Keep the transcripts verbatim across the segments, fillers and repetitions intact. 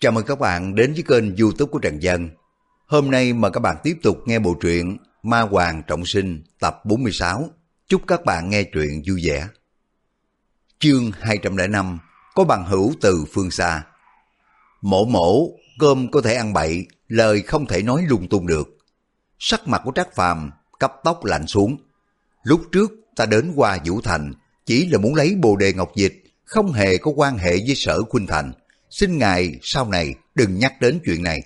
Chào mừng các bạn đến với kênh YouTube của Trần Dân. Hôm nay mời các bạn tiếp tục nghe bộ truyện Ma Hoàng Trọng Sinh tập bốn mươi sáu. Chúc các bạn nghe truyện vui vẻ. Chương hai trăm lẻ năm. Có bằng hữu từ phương xa. Mổ mổ, cơm có thể ăn bậy, lời không thể nói lung tung được. Sắc mặt của Trác Phàm cấp tốc lạnh xuống. Lúc trước ta đến qua Vũ Thành chỉ là muốn lấy Bồ Đề Ngọc Dịch, không hề có quan hệ với Sở Khuynh Thành. Xin ngài sau này đừng nhắc đến chuyện này.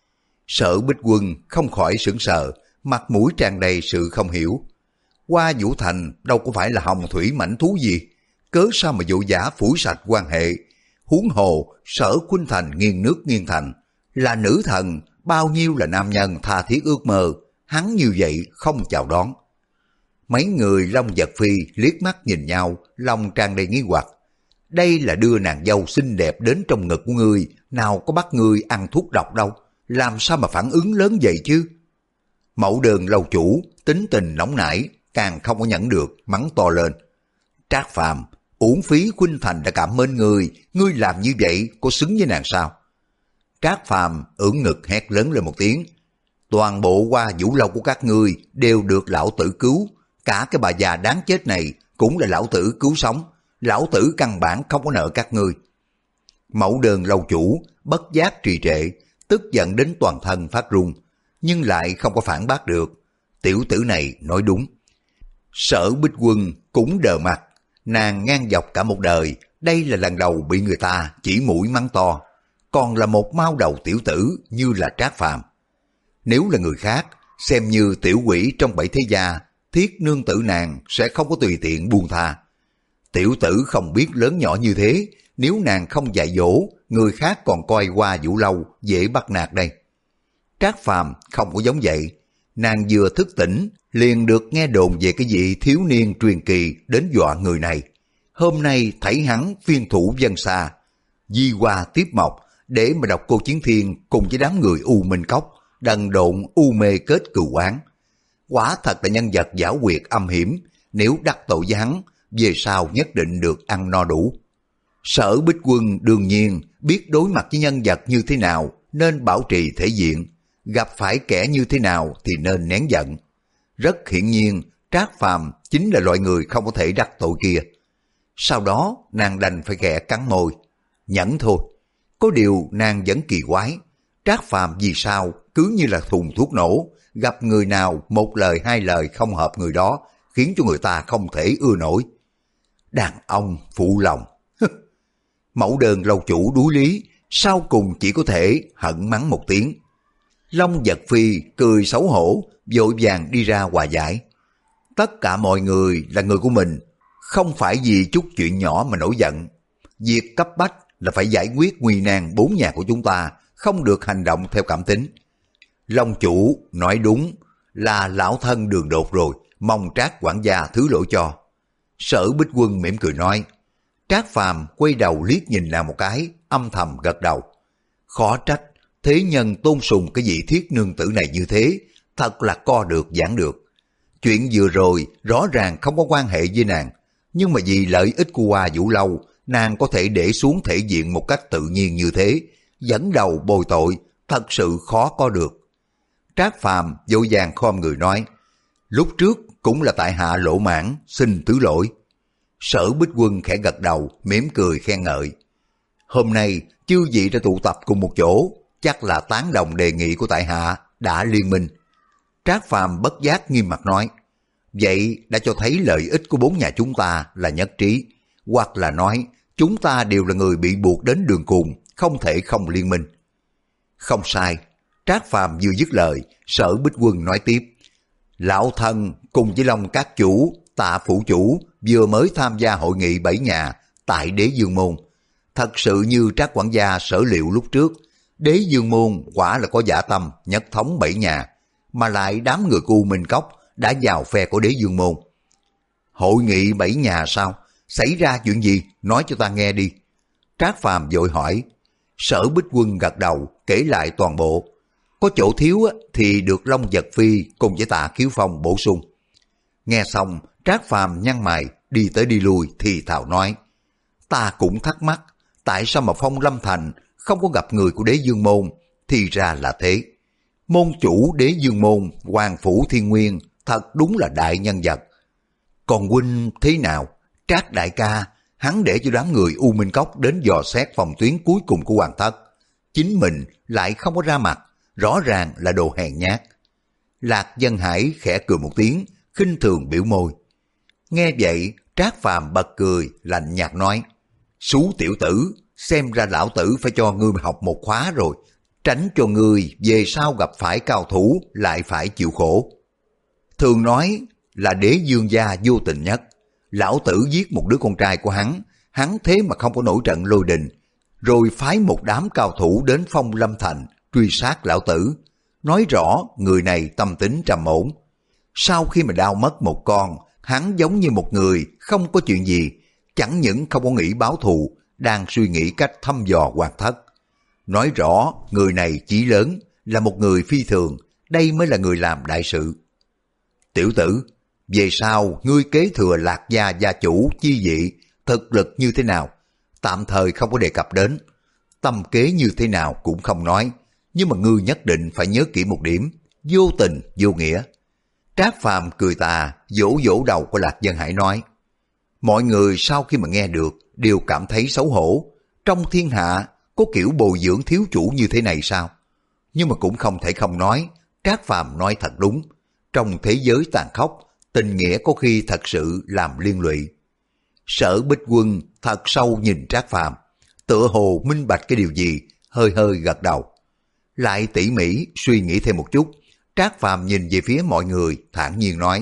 Sở Bích Quân không khỏi sững sờ, mặt mũi tràn đầy sự không hiểu. Qua Vũ Thành đâu có phải là hồng thủy mãnh thú gì, cớ sao mà vội vã phủi sạch quan hệ. Huống hồ Sở Khuynh Thành nghiêng nước nghiêng thành, là nữ thần, bao nhiêu là nam nhân tha thiết ước mơ, hắn như vậy không chào đón. Mấy người Long Vật Phi liếc mắt nhìn nhau, lòng tràn đầy nghi hoặc. Đây là đưa nàng dâu xinh đẹp đến trong ngực của ngươi, nào có bắt ngươi ăn thuốc độc đâu, làm sao mà phản ứng lớn vậy chứ? Mẫu Đơn lâu chủ, tính tình nóng nảy, càng không có nhẫn được, mắng to lên. Trác Phàm, uổng phí Khuynh Thành đã cảm ơn ngươi, ngươi làm như vậy có xứng với nàng sao? Trác Phàm ưỡn ngực hét lớn lên một tiếng. Toàn bộ Hoa Vũ lâu của các ngươi đều được lão tử cứu, cả cái bà già đáng chết này cũng là lão tử cứu sống. Lão tử căn bản không có nợ các ngươi. Mẫu Đơn lâu chủ bất giác trì trệ, tức giận đến toàn thân phát run, nhưng lại không có phản bác được. Tiểu tử này nói đúng. Sở Bích Quân cũng đờ mặt, nàng ngang dọc cả một đời, đây là lần đầu bị người ta chỉ mũi mắng to, còn là một mao đầu tiểu tử như là Trác Phàm. Nếu là người khác, xem như tiểu quỷ trong bảy thế gia, thiết nương tử nàng sẽ không có tùy tiện buông tha. Tiểu tử không biết lớn nhỏ như thế, nếu nàng không dạy dỗ, người khác còn coi qua Vũ lâu dễ bắt nạt đây. Trác Phàm không có giống vậy, nàng vừa thức tỉnh, liền được nghe đồn về cái vị thiếu niên truyền kỳ đến dọa người này. Hôm nay thấy hắn phiên thủ dân xa, di hoa tiếp mộc, để mà đọc Cô Chiến Thiên cùng với đám người U Minh Cốc, đần độn u mê kết cừu oán. Quả thật là nhân vật giảo quyệt âm hiểm, nếu đắc tội với hắn, về sau nhất định được ăn no đủ. Sở Bích Quân đương nhiên biết đối mặt với nhân vật như thế nào nên bảo trì thể diện, gặp phải kẻ như thế nào thì nên nén giận. Rất hiển nhiên Trác Phàm chính là loại người không có thể đắc tội kia. Sau đó nàng đành phải khẽ cắn môi, nhẫn thôi. Có điều nàng vẫn kỳ quái, Trác Phàm vì sao cứ như là thùng thuốc nổ, gặp người nào một lời hai lời không hợp người đó, khiến cho người ta không thể ưa nổi. Đàn ông phụ lòng. Mẫu Đơn lâu chủ đuối lý, sau cùng chỉ có thể hận mắng một tiếng. Long Vật Phi cười xấu hổ, vội vàng đi ra hòa giải. Tất cả mọi người là người của mình, không phải vì chút chuyện nhỏ mà nổi giận. Việc cấp bách là phải giải quyết nguy nan bốn nhà của chúng ta, không được hành động theo cảm tính. Long chủ nói đúng, là lão thân đường đột rồi, mong Trác quản gia thứ lỗi cho. Sở Bích Quân mỉm cười nói. Trác Phàm quay đầu liếc nhìn nàng một cái, âm thầm gật đầu. Khó trách thế nhân tôn sùng cái vị thiết nương tử này như thế, thật là co được giảng được. Chuyện vừa rồi rõ ràng không có quan hệ với nàng, nhưng mà vì lợi ích của Hoa Vũ lâu, nàng có thể để xuống thể diện một cách tự nhiên như thế, dẫn đầu bồi tội, thật sự khó có được. Trác Phàm vội vàng khom người nói. Lúc trước cũng là tại hạ lỗ mãn, xin thứ lỗi. Sở Bích Quân khẽ gật đầu, mỉm cười khen ngợi. Hôm nay chư vị đã tụ tập cùng một chỗ, chắc là tán đồng đề nghị của tại hạ, đã liên minh. Trác Phàm bất giác nghiêm mặt nói. Vậy đã cho thấy lợi ích của bốn nhà chúng ta là nhất trí, hoặc là nói chúng ta đều là người bị buộc đến đường cùng, không thể không liên minh. Không sai. Trác Phàm vừa dứt lời, Sở Bích Quân nói tiếp. Lão thân cùng với Long các chủ, Tạ phủ chủ vừa mới tham gia hội nghị bảy nhà tại Đế Dương Môn. Thật sự như Trác quản gia sở liệu lúc trước, Đế Dương Môn quả là có dạ tâm nhất thống bảy nhà, mà lại đám người của U Minh Cốc đã vào phe của Đế Dương Môn. Hội nghị bảy nhà sao? Xảy ra chuyện gì? Nói cho ta nghe đi. Trác Phàm vội hỏi. Sở Bích Quân gật đầu kể lại toàn bộ. Có chỗ thiếu thì được Long Vật Phi cùng với Tạ Khiếu Phong bổ sung. Nghe xong, Trác Phàm nhăn mày, đi tới đi lui thì thào nói. Ta cũng thắc mắc, tại sao mà Phong Lâm Thành không có gặp người của Đế Dương Môn, thì ra là thế. Môn chủ Đế Dương Môn, Hoàng Phủ Thiên Nguyên, thật đúng là đại nhân vật. Còn huynh thế nào? Trác đại ca, hắn để cho đám người U Minh Cốc đến dò xét phòng tuyến cuối cùng của Hoàng Thất. Chính mình lại không có ra mặt, rõ ràng là đồ hèn nhát. Lạc Dân Hải khẽ cười một tiếng, khinh thường biểu môi. Nghe vậy, Trác Phàm bật cười, lạnh nhạt nói, Sú tiểu tử, xem ra lão tử phải cho ngươi học một khóa rồi, tránh cho ngươi về sau gặp phải cao thủ lại phải chịu khổ. Thường nói là Đế Dương gia vô tình nhất, lão tử giết một đứa con trai của hắn, hắn thế mà không có nổi trận lôi đình, rồi phái một đám cao thủ đến Phong Lâm Thành truy sát lão tử. Nói rõ người này tâm tính trầm ổn. Sau khi mà đau mất một con, hắn giống như một người không có chuyện gì, chẳng những không có nghĩ báo thù, đang suy nghĩ cách thăm dò Hoàng Thất. Nói rõ người này chí lớn, là một người phi thường, đây mới là người làm đại sự. Tiểu tử, về sau ngươi kế thừa Lạc gia gia chủ chi vị, thực lực như thế nào, tạm thời không có đề cập đến. Tâm kế như thế nào cũng không nói, nhưng mà ngươi nhất định phải nhớ kỹ một điểm, vô tình vô nghĩa. Trác Phàm cười tà, vỗ vỗ đầu của Lạc Dân Hải nói, mọi người sau khi mà nghe được đều cảm thấy xấu hổ. Trong thiên hạ có kiểu bồi dưỡng thiếu chủ như thế này sao? Nhưng mà cũng không thể không nói, Trác Phàm nói thật đúng. Trong thế giới tàn khốc, tình nghĩa có khi thật sự làm liên lụy. Sở Bích Quân thật sâu nhìn Trác Phàm, tựa hồ minh bạch cái điều gì, hơi hơi gật đầu. Lại tỉ mỉ suy nghĩ thêm một chút, Trác Phàm nhìn về phía mọi người, thản nhiên nói,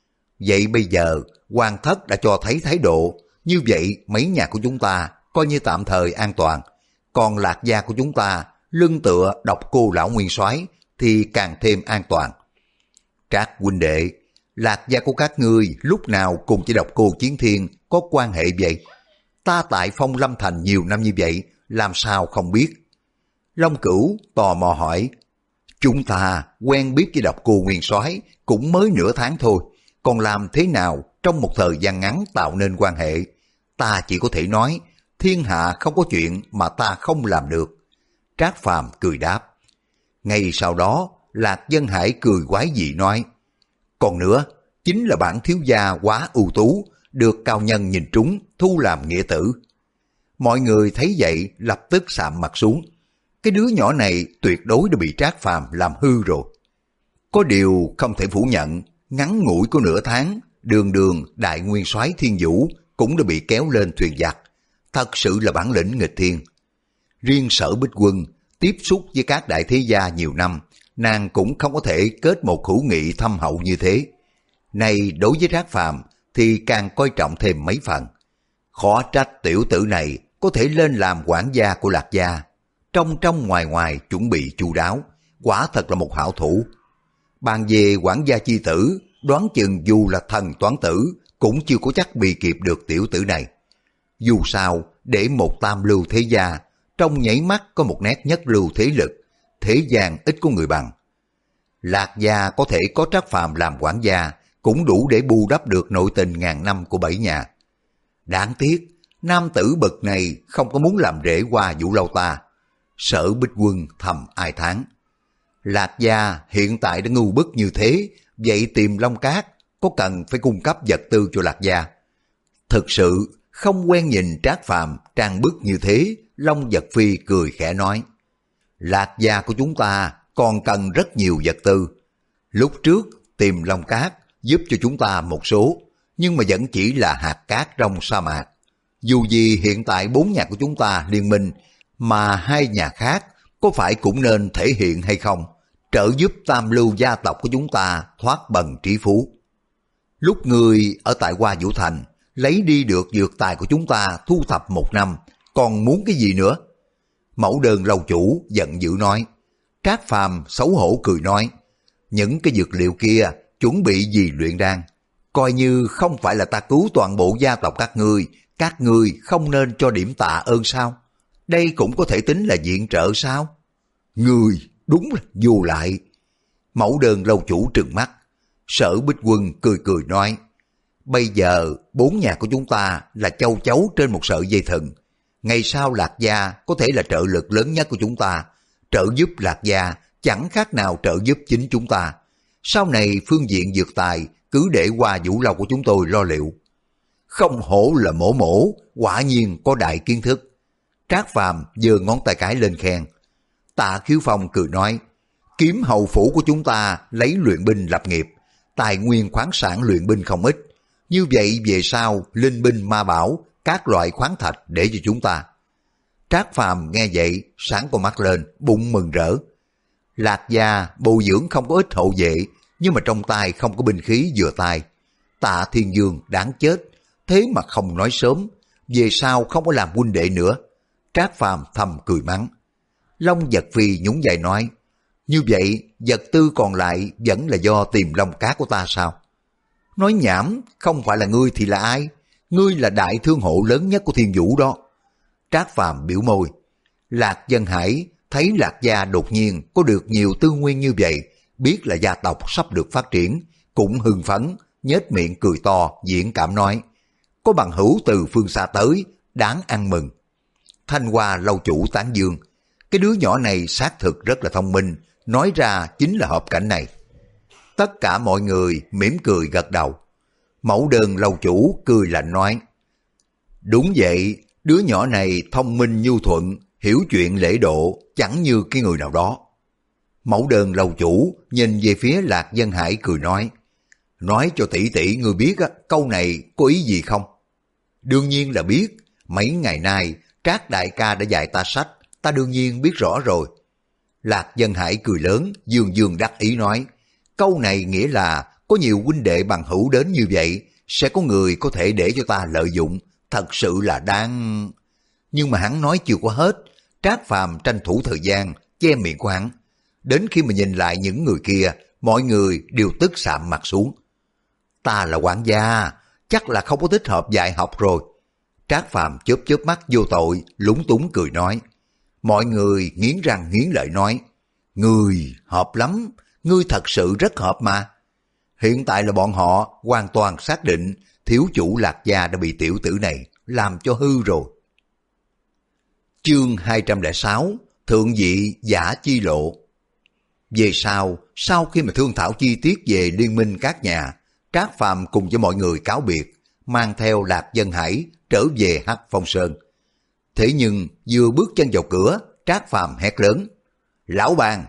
vậy bây giờ Hoàng Thất đã cho thấy thái độ, như vậy mấy nhà của chúng ta coi như tạm thời an toàn, còn Lạc gia của chúng ta lưng tựa Độc Cô lão nguyên soái thì càng thêm an toàn. Trác huynh đệ, Lạc gia của các ngươi lúc nào cùng với Độc Cô Chiến Thiên có quan hệ vậy? Ta tại Phong Lâm Thành nhiều năm như vậy, làm sao không biết? Long Cửu tò mò hỏi, chúng ta quen biết với Độc Cô nguyên soái cũng mới nửa tháng thôi, còn làm thế nào trong một thời gian ngắn tạo nên quan hệ? Ta chỉ có thể nói, thiên hạ không có chuyện mà ta không làm được. Trác Phàm cười đáp. Ngay sau đó, Lạc Dân Hải cười quái dị nói, còn nữa, chính là bản thiếu gia quá ưu tú, được cao nhân nhìn trúng, thu làm nghĩa tử. Mọi người thấy vậy lập tức sạm mặt xuống. Cái đứa nhỏ này tuyệt đối đã bị Trác Phàm làm hư rồi. Có điều không thể phủ nhận, ngắn ngủi có nửa tháng, đường đường đại nguyên soái Thiên Vũ cũng đã bị kéo lên thuyền giặc. Thật sự là bản lĩnh nghịch thiên. Riêng Sở Bích Quân tiếp xúc với các đại thế gia nhiều năm, nàng cũng không có thể kết một hữu nghị thâm hậu như thế. Này đối với Trác Phàm thì càng coi trọng thêm mấy phần. Khó trách tiểu tử này có thể lên làm quản gia của Lạc gia, trong trong ngoài ngoài chuẩn bị chu đáo, quả thật là một hảo thủ. Bàn về quản gia chi tử, đoán chừng dù là thần toán tử cũng chưa có chắc bị kịp được tiểu tử này. Dù sao, để một tam lưu thế gia, trong nhảy mắt có một nét nhất lưu thế lực, thế gian ít có người bằng. Lạc gia có thể có Trác Phàm làm quản gia, cũng đủ để bù đắp được nội tình ngàn năm của bảy nhà. Đáng tiếc, nam tử bậc này không có muốn làm rễ qua Vũ Lâu ta. Sở Bích Quân thầm ai thán. Lạc gia hiện tại đã ngu bức như thế, vậy tìm Long Cát có cần phải cung cấp vật tư cho Lạc gia? Thực sự không quen nhìn Trác Phàm trang bức như thế. Long Vật Phi cười khẽ nói, Lạc gia của chúng ta còn cần rất nhiều vật tư. Lúc trước tìm Long Cát giúp cho chúng ta một số, nhưng mà vẫn chỉ là hạt cát trong sa mạc. Dù gì hiện tại bốn nhà của chúng ta liên minh, mà hai nhà khác có phải cũng nên thể hiện hay không, trợ giúp tam lưu gia tộc của chúng ta thoát bần trí phú. Lúc người ở tại Hoa Vũ Thành lấy đi được dược tài của chúng ta thu thập một năm, còn muốn cái gì nữa? Mẫu Đơn lâu chủ giận dữ nói. Trác Phàm xấu hổ cười nói, những cái dược liệu kia chuẩn bị gì luyện đan? Coi như không phải là ta cứu toàn bộ gia tộc các ngươi, các ngươi không nên cho điểm tạ ơn sao? Đây cũng có thể tính là viện trợ sao? Ngươi đúng là vô lại. Mẫu Đơn lâu chủ trừng mắt. Sở Bích Quân cười cười nói, bây giờ bốn nhà của chúng ta là châu chấu trên một sợi dây thừng. Ngày sau Lạc Gia có thể là trợ lực lớn nhất của chúng ta. Trợ giúp Lạc Gia chẳng khác nào trợ giúp chính chúng ta. Sau này phương diện dược tài cứ để qua Vũ Lâu của chúng tôi lo liệu. Không hổ là mổ mổ, quả nhiên có đại kiến thức. Trác Phàm giơ ngón tay cái lên khen. Tạ Khiếu Phong cười nói, kiếm hầu phủ của chúng ta lấy luyện binh lập nghiệp, tài nguyên khoáng sản luyện binh không ít. Như vậy về sau linh binh ma bảo, các loại khoáng thạch để cho chúng ta. Trác Phàm nghe vậy sáng con mắt lên, bụng mừng rỡ. Lạc Gia bồi dưỡng không có ít hậu vệ, nhưng mà trong tay không có binh khí vừa tay. Tạ Thiên Dương đáng chết, thế mà không nói sớm, về sau không có làm huynh đệ nữa. Trác Phàm thầm cười mắng. Long Vật Phi nhún vai nói, như vậy vật tư còn lại vẫn là do tìm Long Cát của ta sao? Nói nhảm, không phải là ngươi thì là ai? Ngươi là đại thương hộ lớn nhất của Thiên Vũ đó. Trác Phàm biểu môi. Lạc Dân Hải thấy Lạc Gia đột nhiên có được nhiều tư nguyên như vậy, biết là gia tộc sắp được phát triển, cũng hưng phấn, nhếch miệng cười to, diễn cảm nói, có bằng hữu từ phương xa tới, đáng ăn mừng. Thanh Hoa lâu chủ tán dương, cái đứa nhỏ này xác thực rất là thông minh, nói ra chính là hợp cảnh này. Tất cả mọi người mỉm cười gật đầu. Mẫu Đơn lâu chủ cười lạnh nói, đúng vậy, đứa nhỏ này thông minh nhu thuận, hiểu chuyện lễ độ, chẳng như cái người nào đó. Mẫu Đơn lâu chủ nhìn về phía Lạc Dân Hải cười nói, nói cho tỷ tỷ ngươi biết á, câu này có ý gì không? Đương nhiên là biết, mấy ngày nay Trác đại ca đã dạy ta sách, ta đương nhiên biết rõ rồi. Lạc Dân Hải cười lớn, dương dương đắc ý nói, câu này nghĩa là có nhiều huynh đệ bằng hữu đến như vậy, sẽ có người có thể để cho ta lợi dụng, thật sự là đáng... Nhưng mà hắn nói chưa có hết, Trác Phàm tranh thủ thời gian, che miệng của hắn. Đến khi mà nhìn lại những người kia, mọi người đều tức sạm mặt xuống. Ta là quản gia, chắc là không có thích hợp dạy học rồi. Trác Phàm chớp chớp mắt vô tội, lúng túng cười nói. Mọi người nghiến răng nghiến lợi nói, ngươi hợp lắm, ngươi thật sự rất hợp mà. Hiện tại là bọn họ hoàn toàn xác định thiếu chủ Lạc Gia đã bị tiểu tử này làm cho hư rồi. Chương hai trăm lẻ sáu, Thượng vị giả chi lộ. Về sau, sau khi mà thương thảo chi tiết về liên minh các nhà, Trác Phàm cùng với mọi người cáo biệt, mang theo Lạc Dân Hải trở về Hắc Phong Sơn. Thế nhưng vừa bước chân vào cửa, Trác Phàm hét lớn, lão Bàn!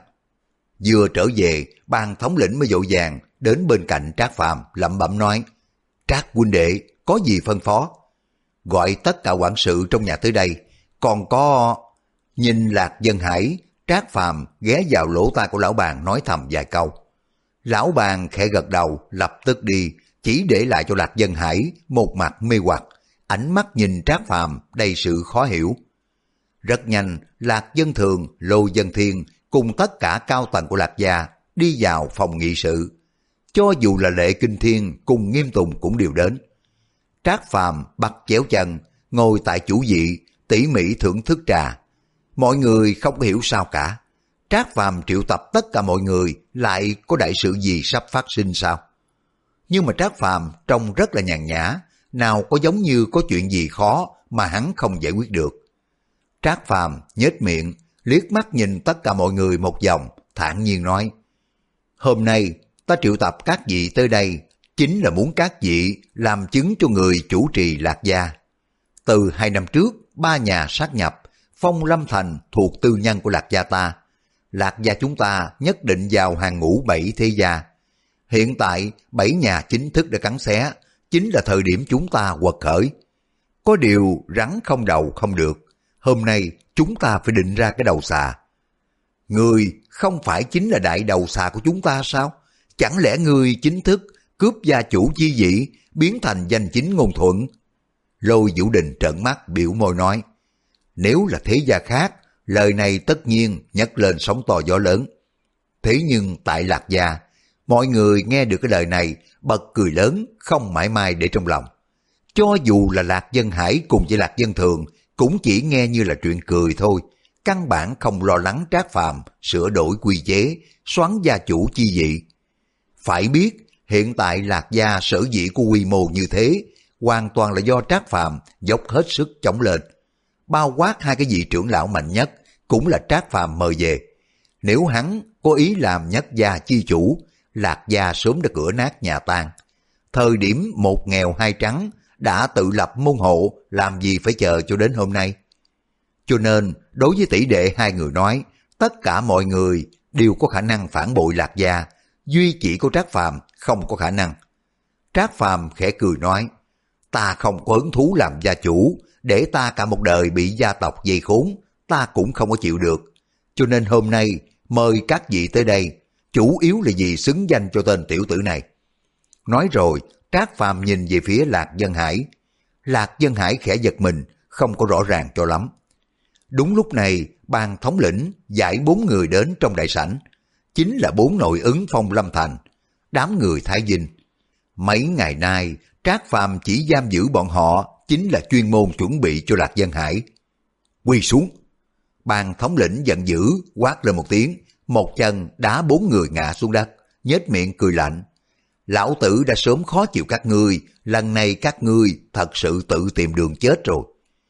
Vừa trở về, Bàn thống lĩnh mới vội vàng đến bên cạnh Trác Phàm lẩm bẩm nói, Trác huynh đệ, có gì phân phó? Gọi tất cả quản sự trong nhà tới đây, còn có... Nhìn Lạc Dân Hải, Trác Phàm ghé vào lỗ tai của lão Bàn nói thầm vài câu. Lão Bàn khẽ gật đầu, lập tức đi, chỉ để lại cho Lạc Dân Hải một mặt mê hoặc, ánh mắt nhìn Trác Phàm đầy sự khó hiểu. Rất nhanh, Lạc Dân Thường, Lô Dân Thiên cùng tất cả cao tầng của Lạc Gia đi vào phòng nghị sự. Cho dù là Lệ Kinh Thiên cùng Nghiêm Tùng cũng đều đến. Trác Phàm bắt chéo chân, ngồi tại chủ vị, tỉ mỉ thưởng thức trà. Mọi người không có hiểu sao cả. Trác Phàm triệu tập tất cả mọi người, lại có đại sự gì sắp phát sinh sao? Nhưng mà Trác Phàm trông rất là nhàn nhã, nào có giống như có chuyện gì khó mà hắn không giải quyết được. Trác Phàm nhếch miệng, liếc mắt nhìn tất cả mọi người một vòng, thản nhiên nói, hôm nay ta triệu tập các vị tới đây, chính là muốn các vị làm chứng cho người chủ trì Lạc Gia. Từ hai năm trước, ba nhà sát nhập, Phong Lâm Thành thuộc tư nhân của Lạc Gia ta. Lạc Gia chúng ta nhất định vào hàng ngũ bảy thế gia. Hiện tại, bảy nhà chính thức đã cắn xé, chính là thời điểm chúng ta quật khởi. Có điều rắn không đầu không được, hôm nay chúng ta phải định ra cái đầu xà. Ngươi không phải chính là đại đầu xà của chúng ta sao? Chẳng lẽ ngươi chính thức cướp gia chủ chi vị, biến thành danh chính ngôn thuận? Lôi Vũ Đình trợn mắt biểu môi nói, nếu là thế gia khác, lời này tất nhiên nhấc lên sóng to gió lớn. Thế nhưng tại Lạc Gia, mọi người nghe được cái lời này bật cười lớn, không mãi mai để trong lòng. Cho dù là Lạc Dân Hải cùng với Lạc Dân Thường cũng chỉ nghe như là chuyện cười thôi, căn bản không lo lắng Trác Phàm sửa đổi quy chế, xoắn gia chủ chi vị. Phải biết, hiện tại Lạc Gia sở dĩ của quy mô như thế, hoàn toàn là do Trác Phàm dốc hết sức chống lên. bao quát hai cái vị trưởng lão mạnh nhất, cũng là Trác Phàm mời về. Nếu hắn có ý làm nhất gia chi chủ, Lạc gia sớm đã cửa nát nhà tan. Thời điểm một nghèo hai trắng đã tự lập môn hộ, làm gì phải chờ cho đến hôm nay. Cho nên, đối với tỷ đệ hai người nói, tất cả mọi người đều có khả năng phản bội Lạc gia, duy chỉ có Trác Phàm không có khả năng. Trác Phàm khẽ cười nói, ta không có hứng thú làm gia chủ, để ta cả một đời bị gia tộc dây khốn, ta cũng không có chịu được. Cho nên hôm nay mời các vị tới đây, chủ yếu là vì xứng danh cho tên tiểu tử này. Nói rồi, Trác Phàm nhìn về phía Lạc Dân Hải. Lạc Dân Hải khẽ giật mình, không có rõ ràng cho lắm. Đúng lúc này, ban thống lĩnh giải bốn người đến trong đại sảnh, chính là bốn nội ứng Phong Lâm Thành, đám người Thái Dinh. Mấy ngày nay, Trác Phàm chỉ giam giữ bọn họ, chính là chuyên môn chuẩn bị cho Lạc Dân Hải. Quy xuống! Ban thống lĩnh giận dữ, quát lên một tiếng, một chân đá bốn người ngã xuống đất, nhếch miệng cười lạnh. Lão tử đã sớm khó chịu các ngươi, lần này các ngươi thật sự tự tìm đường chết rồi.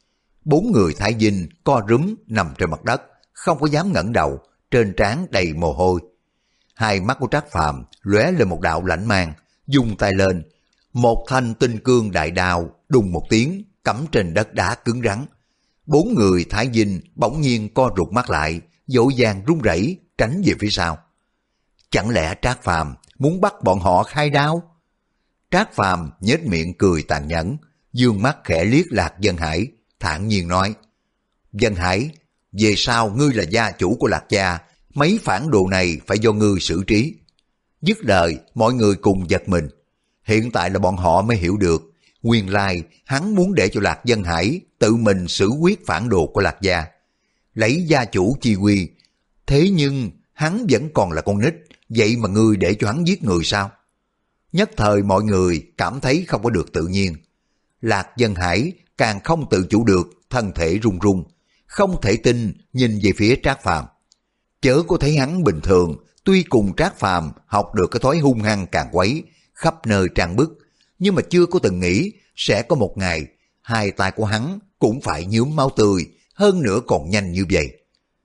Bốn người Thái Dinh co rúm nằm trên mặt đất, không có dám ngẩng đầu, trên trán đầy mồ hôi. Hai mắt của Trác Phàm lóe lên một đạo lãnh mang, dùng tay lên, một thanh tinh cương đại đao đùng một tiếng cắm trên đất đá cứng rắn. Bốn người Thái Dinh bỗng nhiên co rụt mắt lại, vội vàng run rẩy tránh về phía sau. Chẳng lẽ Trác Phàm muốn bắt bọn họ khai đao? Trác Phàm nhếch miệng cười tàn nhẫn, dương mắt khẽ liếc Lạc Dân Hải, thản nhiên nói, Dân Hải, về sau ngươi là gia chủ của Lạc gia, mấy phản đồ này phải do ngươi xử trí. Dứt lời, mọi người cùng giật mình. Hiện tại là bọn họ mới hiểu được, nguyên lai hắn muốn để cho Lạc Dân Hải tự mình xử quyết phản đồ của Lạc gia, lấy gia chủ chi quy. Thế nhưng hắn vẫn còn là con nít, vậy mà ngươi để cho hắn giết người sao? Nhất thời mọi người cảm thấy không có được tự nhiên. Lạc Dân Hải càng không tự chủ được, thân thể run run, không thể tin nhìn về phía Trác Phàm. Chớ có thấy hắn bình thường, tuy cùng Trác Phàm học được cái thói hung hăng càng quấy, khắp nơi trang bức, nhưng mà chưa có từng nghĩ sẽ có một ngày hai tay của hắn cũng phải nhuốm máu tươi, hơn nữa còn nhanh như vậy.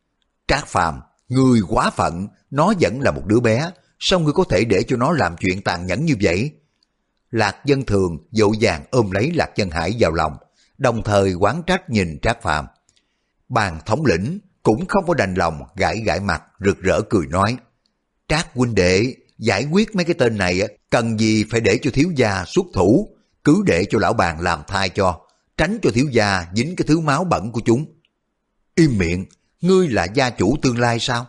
Trác Phàm, ngươi quá phận, nó vẫn là một đứa bé, sao ngươi có thể để cho nó làm chuyện tàn nhẫn như vậy? Lạc Dân Thường vội vàng ôm lấy Lạc Dân Hải vào lòng, đồng thời oán trách nhìn Trác Phàm. Bàn thống lĩnh cũng không có đành lòng, gãi gãi mặt rực rỡ cười nói, Trác huynh đệ, giải quyết mấy cái tên này cần gì phải để cho thiếu gia xuất thủ, cứ để cho lão bàn làm thai cho, tránh cho thiếu gia dính cái thứ máu bẩn của chúng. Im miệng, ngươi là gia chủ tương lai sao?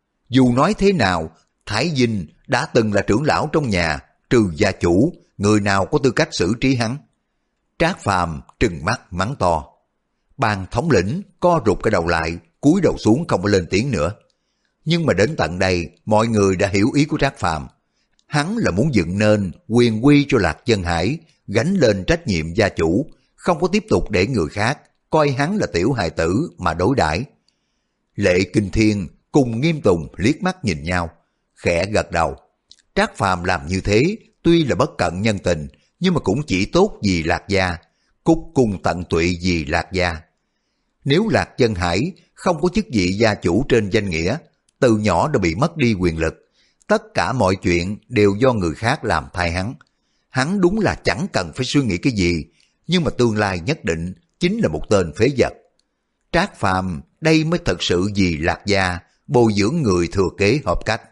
Dù nói thế nào, Thái Dinh đã từng là trưởng lão trong nhà, trừ gia chủ, người nào có tư cách xử trí hắn? Trác Phàm trừng mắt mắng to. Ban thống lĩnh co rụt cái đầu lại, cúi đầu xuống không có lên tiếng nữa. Nhưng mà đến tận đây, mọi người đã hiểu ý của Trác Phàm. Hắn là muốn dựng nên quyền quy cho Lạc Dân Hải, gánh lên trách nhiệm gia chủ, không có tiếp tục để người khác coi hắn là tiểu hài tử mà đối đãi. Lệ Kinh Thiên cùng Nghiêm Tùng liếc mắt nhìn nhau, khẽ gật đầu. Trác Phàm làm như thế tuy là bất cận nhân tình, nhưng mà cũng chỉ tốt vì Lạc gia, cúc cung tận tụy vì Lạc gia. Nếu Lạc Dân Hải không có chức vị gia chủ trên danh nghĩa, từ nhỏ đã bị mất đi quyền lực, tất cả mọi chuyện đều do người khác làm thay hắn. Hắn đúng là chẳng cần phải suy nghĩ cái gì, nhưng mà tương lai nhất định chính là một tên phế vật. Trác Phàm đây mới thật sự vì Lạc gia bồi dưỡng người thừa kế hợp cách.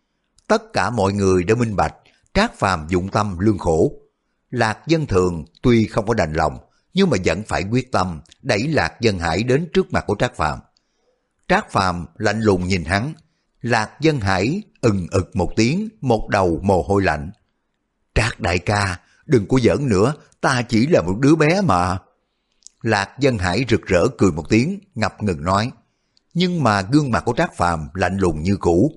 Tất cả mọi người đã minh bạch Trác Phàm dụng tâm lương khổ. Lạc Dân Thường tuy không có đành lòng, nhưng mà vẫn phải quyết tâm đẩy Lạc Dân Hải đến trước mặt của Trác Phàm. Trác Phàm lạnh lùng nhìn hắn. Lạc Dân Hải ừng ực một tiếng, một đầu mồ hôi lạnh. Trác đại ca, đừng có giỡn nữa, ta chỉ là một đứa bé mà. Lạc Dân Hải rực rỡ cười một tiếng, ngập ngừng nói. Nhưng mà gương mặt của Trác Phàm lạnh lùng như cũ.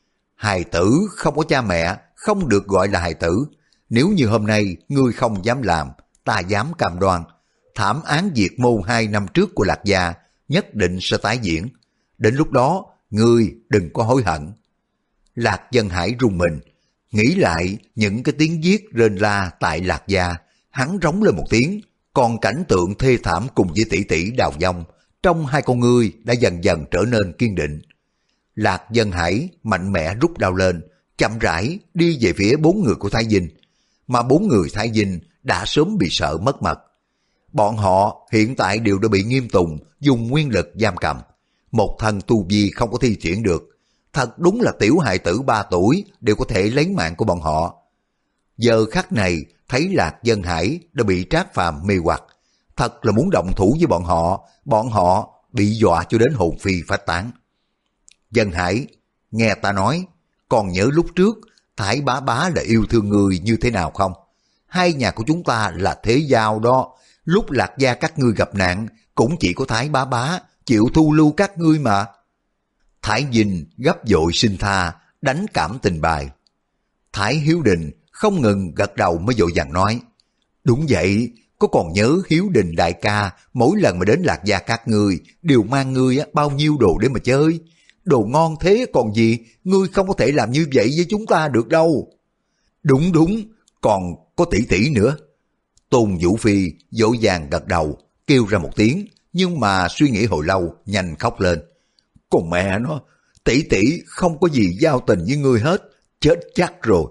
Hài tử không có cha mẹ, không được gọi là hài tử. Nếu như hôm nay ngươi không dám làm, ta dám cam đoan. Thảm án diệt môn hai năm trước của Lạc gia nhất định sẽ tái diễn. Đến lúc đó, ngươi đừng có hối hận. Lạc Dân Hải rùng mình, nghĩ lại những cái tiếng giết rên la tại Lạc gia, hắn rống lên một tiếng, còn cảnh tượng thê thảm cùng với tỷ tỷ Đào Vong, trong hai con ngươi đã dần dần trở nên kiên định. Lạc Dân Hải mạnh mẽ rút đao lên, chậm rãi đi về phía bốn người của Thái Dinh, mà bốn người Thái Dinh đã sớm bị sợ mất mật. Bọn họ hiện tại đều đã bị Nghiêm Tùng dùng nguyên lực giam cầm, một thân tu vi không có thi triển được. Thật đúng là tiểu hài tử ba tuổi đều có thể lấy mạng của bọn họ. Giờ khắc này thấy Lạc Dân Hải đã bị Trác Phàm mê hoặc, thật là muốn động thủ với bọn họ, bọn họ bị dọa cho đến hồn phi phách tán. Dân Hải, nghe ta nói, còn nhớ lúc trước Thái bá bá là yêu thương người như thế nào không? Hai nhà của chúng ta là thế giao đó, lúc Lạc gia các ngươi gặp nạn cũng chỉ có Thái bá bá chịu thu lưu các ngươi mà. Thái Dinh gấp dội xin tha, đánh cảm tình bài. Thái Hiếu Đình không ngừng gật đầu mới vội vàng nói, đúng vậy, có còn nhớ Hiếu Đình đại ca mỗi lần mà đến Lạc gia các ngươi đều mang ngươi bao nhiêu đồ để mà chơi. Đồ ngon thế còn gì, ngươi không có thể làm như vậy với chúng ta được đâu. Đúng đúng, còn có tỷ tỷ nữa. Tôn Vũ Phi dỗ dàng gật đầu, kêu ra một tiếng, nhưng mà suy nghĩ hồi lâu, nhanh khóc lên. Còn mẹ nó, tỷ tỷ không có gì giao tình với ngươi hết, chết chắc rồi.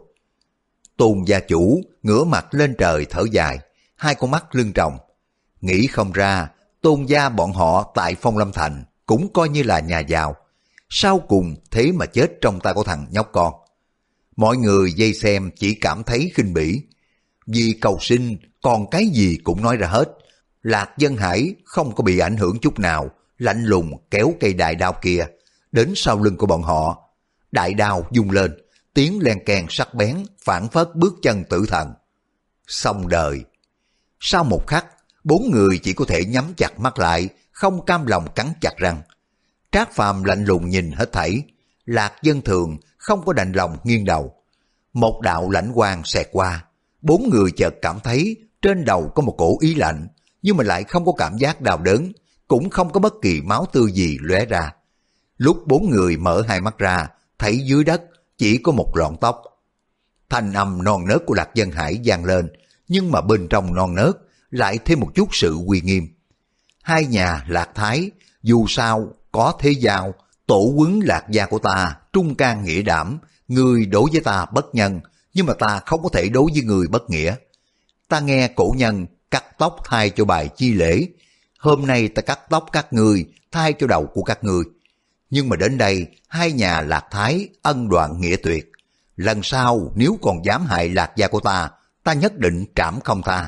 Tôn gia chủ ngửa mặt lên trời thở dài, hai con mắt lưng tròng. Nghĩ không ra, Tôn gia bọn họ tại Phong Lâm Thành cũng coi như là nhà giàu. Sau cùng thế mà chết trong tay của thằng nhóc con. Mọi người vây xem chỉ cảm thấy khinh bỉ. Vì cầu sinh, còn cái gì cũng nói ra hết. Lạc Dân Hải không có bị ảnh hưởng chút nào, lạnh lùng kéo cây đại đao kia đến sau lưng của bọn họ. Đại đao vung lên, tiếng len keng sắc bén phảng phất bước chân tử thần. Xong đời. Sau một khắc, bốn người chỉ có thể nhắm chặt mắt lại, không cam lòng cắn chặt răng. Trác Phàm lạnh lùng nhìn hết thảy, Lạc Dân Thường không có đành lòng nghiêng đầu. Một đạo lãnh quang xẹt qua, bốn người chợt cảm thấy trên đầu có một cổ ý lạnh, nhưng mà lại không có cảm giác đau đớn, cũng không có bất kỳ máu tươi gì lóe ra. Lúc bốn người mở hai mắt ra, thấy dưới đất chỉ có một lọn tóc. Thanh âm non nớt của Lạc Dân Hải vang lên, nhưng mà bên trong non nớt lại thêm một chút sự uy nghiêm. Hai nhà Lạc Thái dù sao có thế giao, tổ quấn Lạc gia của ta trung can nghĩa đảm, người đối với ta bất nhân, nhưng mà ta không có thể đối với người bất nghĩa. Ta nghe cổ nhân cắt tóc thay cho bài chi lễ, hôm nay ta cắt tóc các ngươi thay cho đầu của các ngươi. Nhưng mà đến đây hai nhà Lạc Thái ân đoạn nghĩa tuyệt, lần sau nếu còn dám hại Lạc gia của ta, ta nhất định trảm không tha.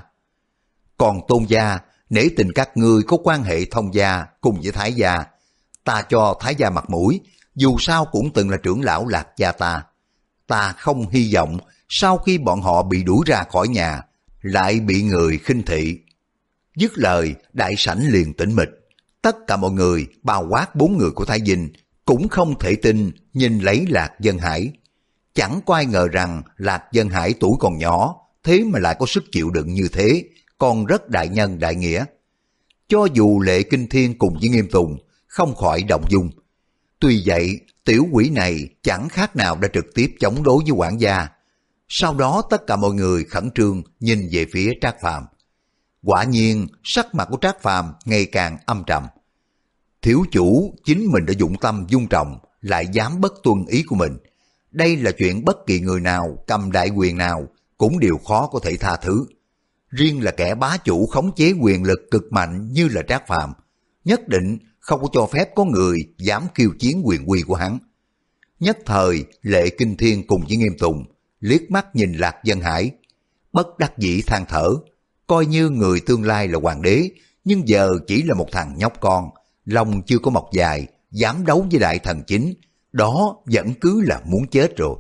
Còn Tôn gia, nể tình các ngươi có quan hệ thông gia cùng với Thái gia, ta cho Thái gia mặt mũi, dù sao cũng từng là trưởng lão Lạc gia ta. Ta không hy vọng sau khi bọn họ bị đuổi ra khỏi nhà, lại bị người khinh thị. Dứt lời, đại sảnh liền tĩnh mịch. Tất cả mọi người, bao quát bốn người của Thái Dinh, cũng không thể tin nhìn lấy Lạc Dân Hải. Chẳng có ai ngờ rằng Lạc Dân Hải tuổi còn nhỏ, thế mà lại có sức chịu đựng như thế, còn rất đại nhân đại nghĩa. Cho dù Lệ Kinh Thiên cùng với Nghiêm Tùng không khỏi động dung. Tuy vậy, tiểu quỷ này chẳng khác nào đã trực tiếp chống đối với quản gia. Sau đó tất cả mọi người khẩn trương nhìn về phía Trác Phàm. Quả nhiên, sắc mặt của Trác Phàm ngày càng âm trầm. Thiếu chủ chính mình đã dụng tâm dung trồng, lại dám bất tuân ý của mình. Đây là chuyện bất kỳ người nào cầm đại quyền nào cũng đều khó có thể tha thứ. Riêng là kẻ bá chủ khống chế quyền lực cực mạnh như là Trác Phàm, nhất định không có cho phép có người dám khiêu chiến quyền uy của hắn. Nhất thời, Lệ Kinh Thiên cùng với Nghiêm Tùng liếc mắt nhìn Lạc Dân Hải, bất đắc dĩ than thở, coi như người tương lai là hoàng đế, nhưng giờ chỉ là một thằng nhóc con, lòng chưa có mọc dài, dám đấu với đại thần chính, đó vẫn cứ là muốn chết rồi.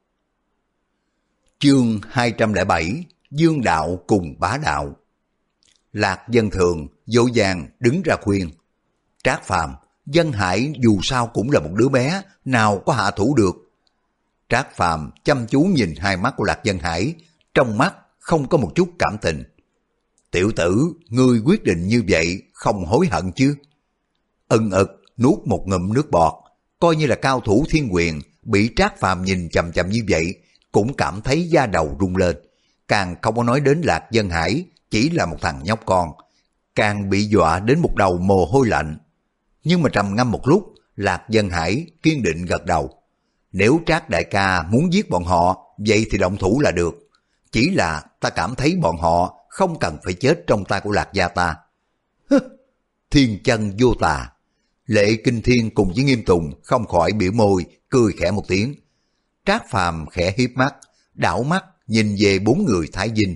Chương hai trăm lẻ bảy, Dương đạo cùng bá đạo. Lạc Dân Thường dỗ dàng đứng ra khuyên, Trác Phàm, Dân Hải dù sao cũng là một đứa bé, nào có hạ thủ được. Trác Phàm chăm chú nhìn hai mắt của Lạc Dân Hải, trong mắt không có một chút cảm tình. Tiểu tử, ngươi quyết định như vậy không hối hận chứ? Ân ực nuốt một ngụm nước bọt, coi như là cao thủ thiên quyền, bị Trác Phàm nhìn chằm chằm như vậy, cũng cảm thấy da đầu rung lên. Càng không có nói đến Lạc Dân Hải chỉ là một thằng nhóc con, càng bị dọa đến một đầu mồ hôi lạnh. Nhưng mà trầm ngâm một lúc, Lạc Dân Hải kiên định gật đầu. Nếu Trác đại ca muốn giết bọn họ, vậy thì động thủ là được. Chỉ là ta cảm thấy bọn họ không cần phải chết trong tay của Lạc gia ta. Hứ, thiên chân vô tà. Lệ Kinh Thiên cùng với Nghiêm Tùng không khỏi biểu môi, cười khẽ một tiếng. Trác Phàm khẽ hiếp mắt, đảo mắt nhìn về bốn người Thái Dinh,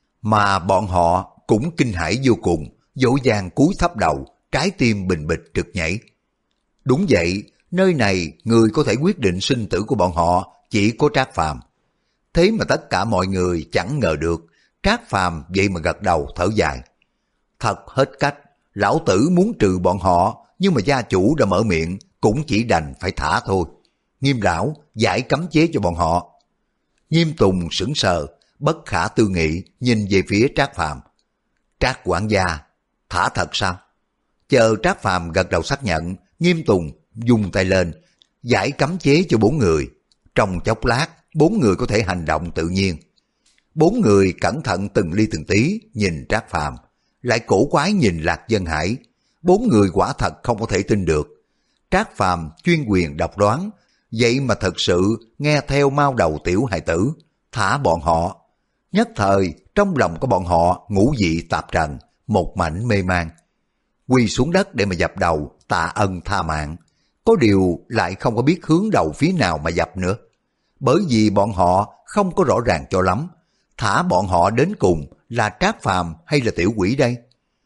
mà bọn họ cũng kinh hãi vô cùng, dỗ dàng cúi thấp đầu, trái tim bình bịch trực nhảy. Đúng vậy, nơi này người có thể quyết định sinh tử của bọn họ chỉ có Trác Phàm. Thế mà tất cả mọi người chẳng ngờ được, Trác Phàm vậy mà gật đầu thở dài. Thật hết cách, lão tử muốn trừ bọn họ, nhưng mà gia chủ đã mở miệng, cũng chỉ đành phải thả thôi. Nghiêm lão giải cấm chế cho bọn họ. Nghiêm Tùng sững sờ, bất khả tư nghị nhìn về phía Trác Phàm. Trác quản gia, thả thật sao? Chờ Trác Phàm gật đầu xác nhận, Nghiêm Tùng dùng tay lên, giải cấm chế cho bốn người. Trong chốc lát, bốn người có thể hành động tự nhiên. Bốn người cẩn thận từng ly từng tí nhìn Trác Phàm, lại cổ quái nhìn Lạc Dân Hải. Bốn người quả thật không có thể tin được. Trác Phàm chuyên quyền độc đoán, vậy mà thật sự nghe theo mao đầu tiểu hài tử, thả bọn họ. Nhất thời trong lòng của bọn họ ngũ vị tạp trần, một mảnh mê man. Quỳ xuống đất để mà dập đầu tạ ân tha mạng, có điều lại không có biết hướng đầu phía nào mà dập nữa. Bởi vì bọn họ không có rõ ràng cho lắm, thả bọn họ đến cùng là Trác Phàm hay là tiểu quỷ đây?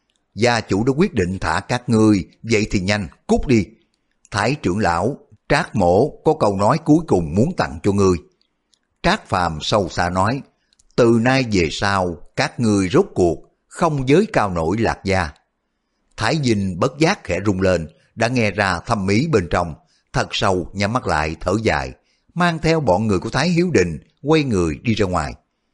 Gia chủ đã quyết định thả các ngươi, vậy thì nhanh, cút đi. Thái trưởng lão, Trác mổ có câu nói cuối cùng muốn tặng cho ngươi. Trác Phàm sâu xa nói, từ nay về sau, các ngươi rốt cuộc, không giới cao nổi Lạc gia. Thái Dinh bất giác khẽ rung lên, đã nghe ra thâm ý bên trong, thật sâu nhắm mắt lại thở dài, mang theo bọn người của Thái Hiếu Đình, quay người đi ra ngoài.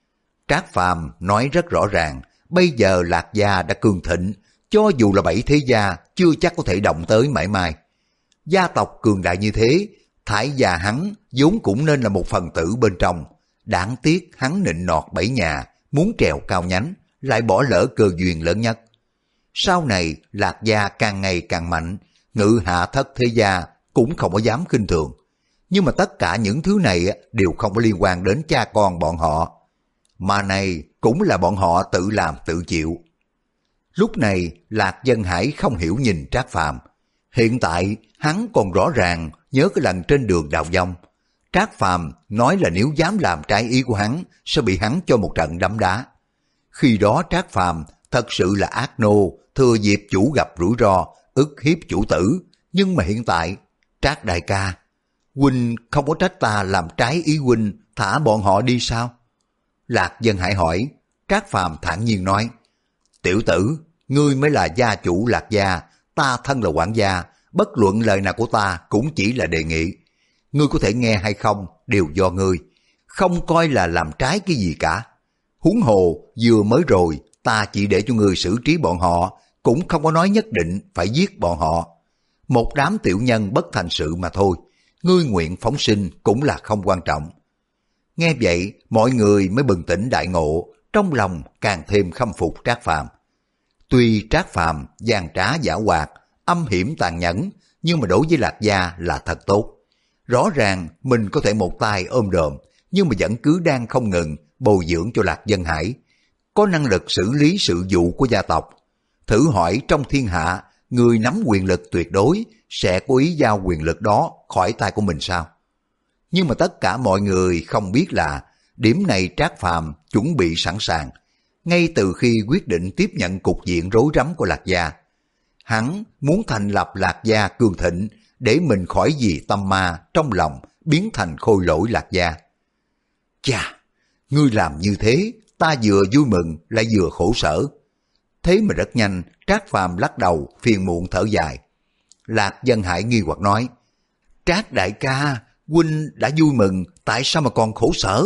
Trác Phàm nói rất rõ ràng, bây giờ Lạc gia đã cường thịnh, cho dù là bảy thế gia, chưa chắc có thể động tới mãi mai. Gia tộc cường đại như thế, Thái gia hắn vốn cũng nên là một phần tử bên trong. Đáng tiếc hắn nịnh nọt bảy nhà, muốn trèo cao nhánh, lại bỏ lỡ cơ duyên lớn nhất. Sau này Lạc gia càng ngày càng mạnh, ngự hạ thất thế gia cũng không có dám khinh thường. Nhưng mà tất cả những thứ này đều không có liên quan đến cha con bọn họ. Mà này cũng là bọn họ tự làm tự chịu. Lúc này Lạc Dân Hải không hiểu nhìn Trác Phàm. Hiện tại hắn còn rõ ràng nhớ cái lần trên đường đào vong. Trác Phàm nói là nếu dám làm trái ý của hắn sẽ bị hắn cho một trận đấm đá. Khi đó Trác Phàm thật sự là ác nô, thừa dịp chủ gặp rủi ro, ức hiếp chủ tử. Nhưng mà hiện tại, Trác đại ca, huynh không có trách ta làm trái ý huynh, thả bọn họ đi sao? Lạc Dân Hải hỏi. Trác Phàm thản nhiên nói, tiểu tử, ngươi mới là gia chủ Lạc gia, ta thân là quản gia, bất luận lời nào của ta cũng chỉ là đề nghị. Ngươi có thể nghe hay không đều do ngươi, không coi là làm trái cái gì cả. Huống hồ vừa mới rồi ta chỉ để cho ngươi xử trí bọn họ, cũng không có nói nhất định phải giết bọn họ. Một đám tiểu nhân bất thành sự mà thôi, ngươi nguyện phóng sinh cũng là không quan trọng. Nghe vậy mọi người mới bừng tỉnh đại ngộ, trong lòng càng thêm khâm phục Trác Phàm. Tuy Trác Phàm gian trá giảo hoạt, âm hiểm tàn nhẫn, nhưng mà đối với Lạc gia là thật tốt. Rõ ràng mình có thể một tay ôm đồm, nhưng mà vẫn cứ đang không ngừng bồi dưỡng cho Lạc Dân Hải, có năng lực xử lý sự vụ của gia tộc. Thử hỏi trong thiên hạ, người nắm quyền lực tuyệt đối sẽ cố ý giao quyền lực đó khỏi tay của mình sao? Nhưng mà tất cả mọi người không biết là điểm này Trác Phàm chuẩn bị sẵn sàng, ngay từ khi quyết định tiếp nhận cục diện rối rắm của Lạc gia. Hắn muốn thành lập Lạc gia cường thịnh để mình khỏi vì tâm ma trong lòng biến thành khôi lỗi Lạc gia. Chà, ngươi làm như thế, ta vừa vui mừng lại vừa khổ sở. Thế mà rất nhanh, Trác Phàm lắc đầu phiền muộn thở dài. Lạc Dân Hải nghi hoặc nói, Trác đại ca, huynh đã vui mừng, tại sao mà còn khổ sở?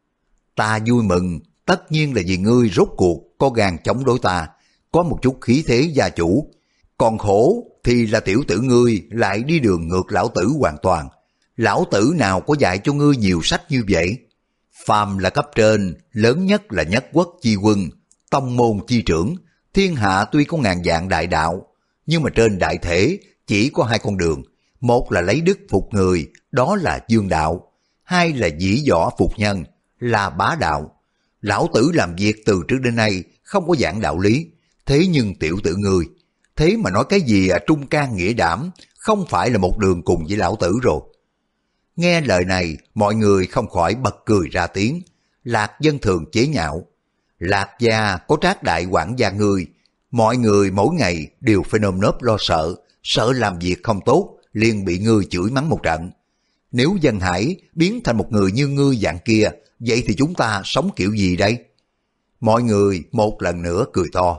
Ta vui mừng, tất nhiên là vì ngươi rốt cuộc có gan chống đối ta, có một chút khí thế gia chủ. Còn khổ thì là tiểu tử ngươi lại đi đường ngược lão tử hoàn toàn. Lão tử nào có dạy cho ngươi nhiều sách như vậy? Phàm là cấp trên, lớn nhất là nhất quốc chi quân, tông môn chi trưởng. Thiên hạ tuy có ngàn vạn đại đạo, nhưng mà trên đại thể chỉ có hai con đường, một là lấy đức phục người, đó là dương đạo, hai là dĩ võ phục nhân, là bá đạo. Lão tử làm việc từ trước đến nay không có giảng đạo lý, thế nhưng tiểu tử ngươi, thế mà nói cái gì à trung can nghĩa đảm, không phải là một đường cùng với lão tử rồi. Nghe lời này, mọi người không khỏi bật cười ra tiếng. Lạc Dân Thường chế nhạo, Lạc gia có Trác đại quản gia ngươi, mọi người mỗi ngày đều phải nơm nớp lo sợ, sợ làm việc không tốt, liền bị ngươi chửi mắng một trận. Nếu Dân Hải biến thành một người như ngươi dạng kia, vậy thì chúng ta sống kiểu gì đây? Mọi người một lần nữa cười to.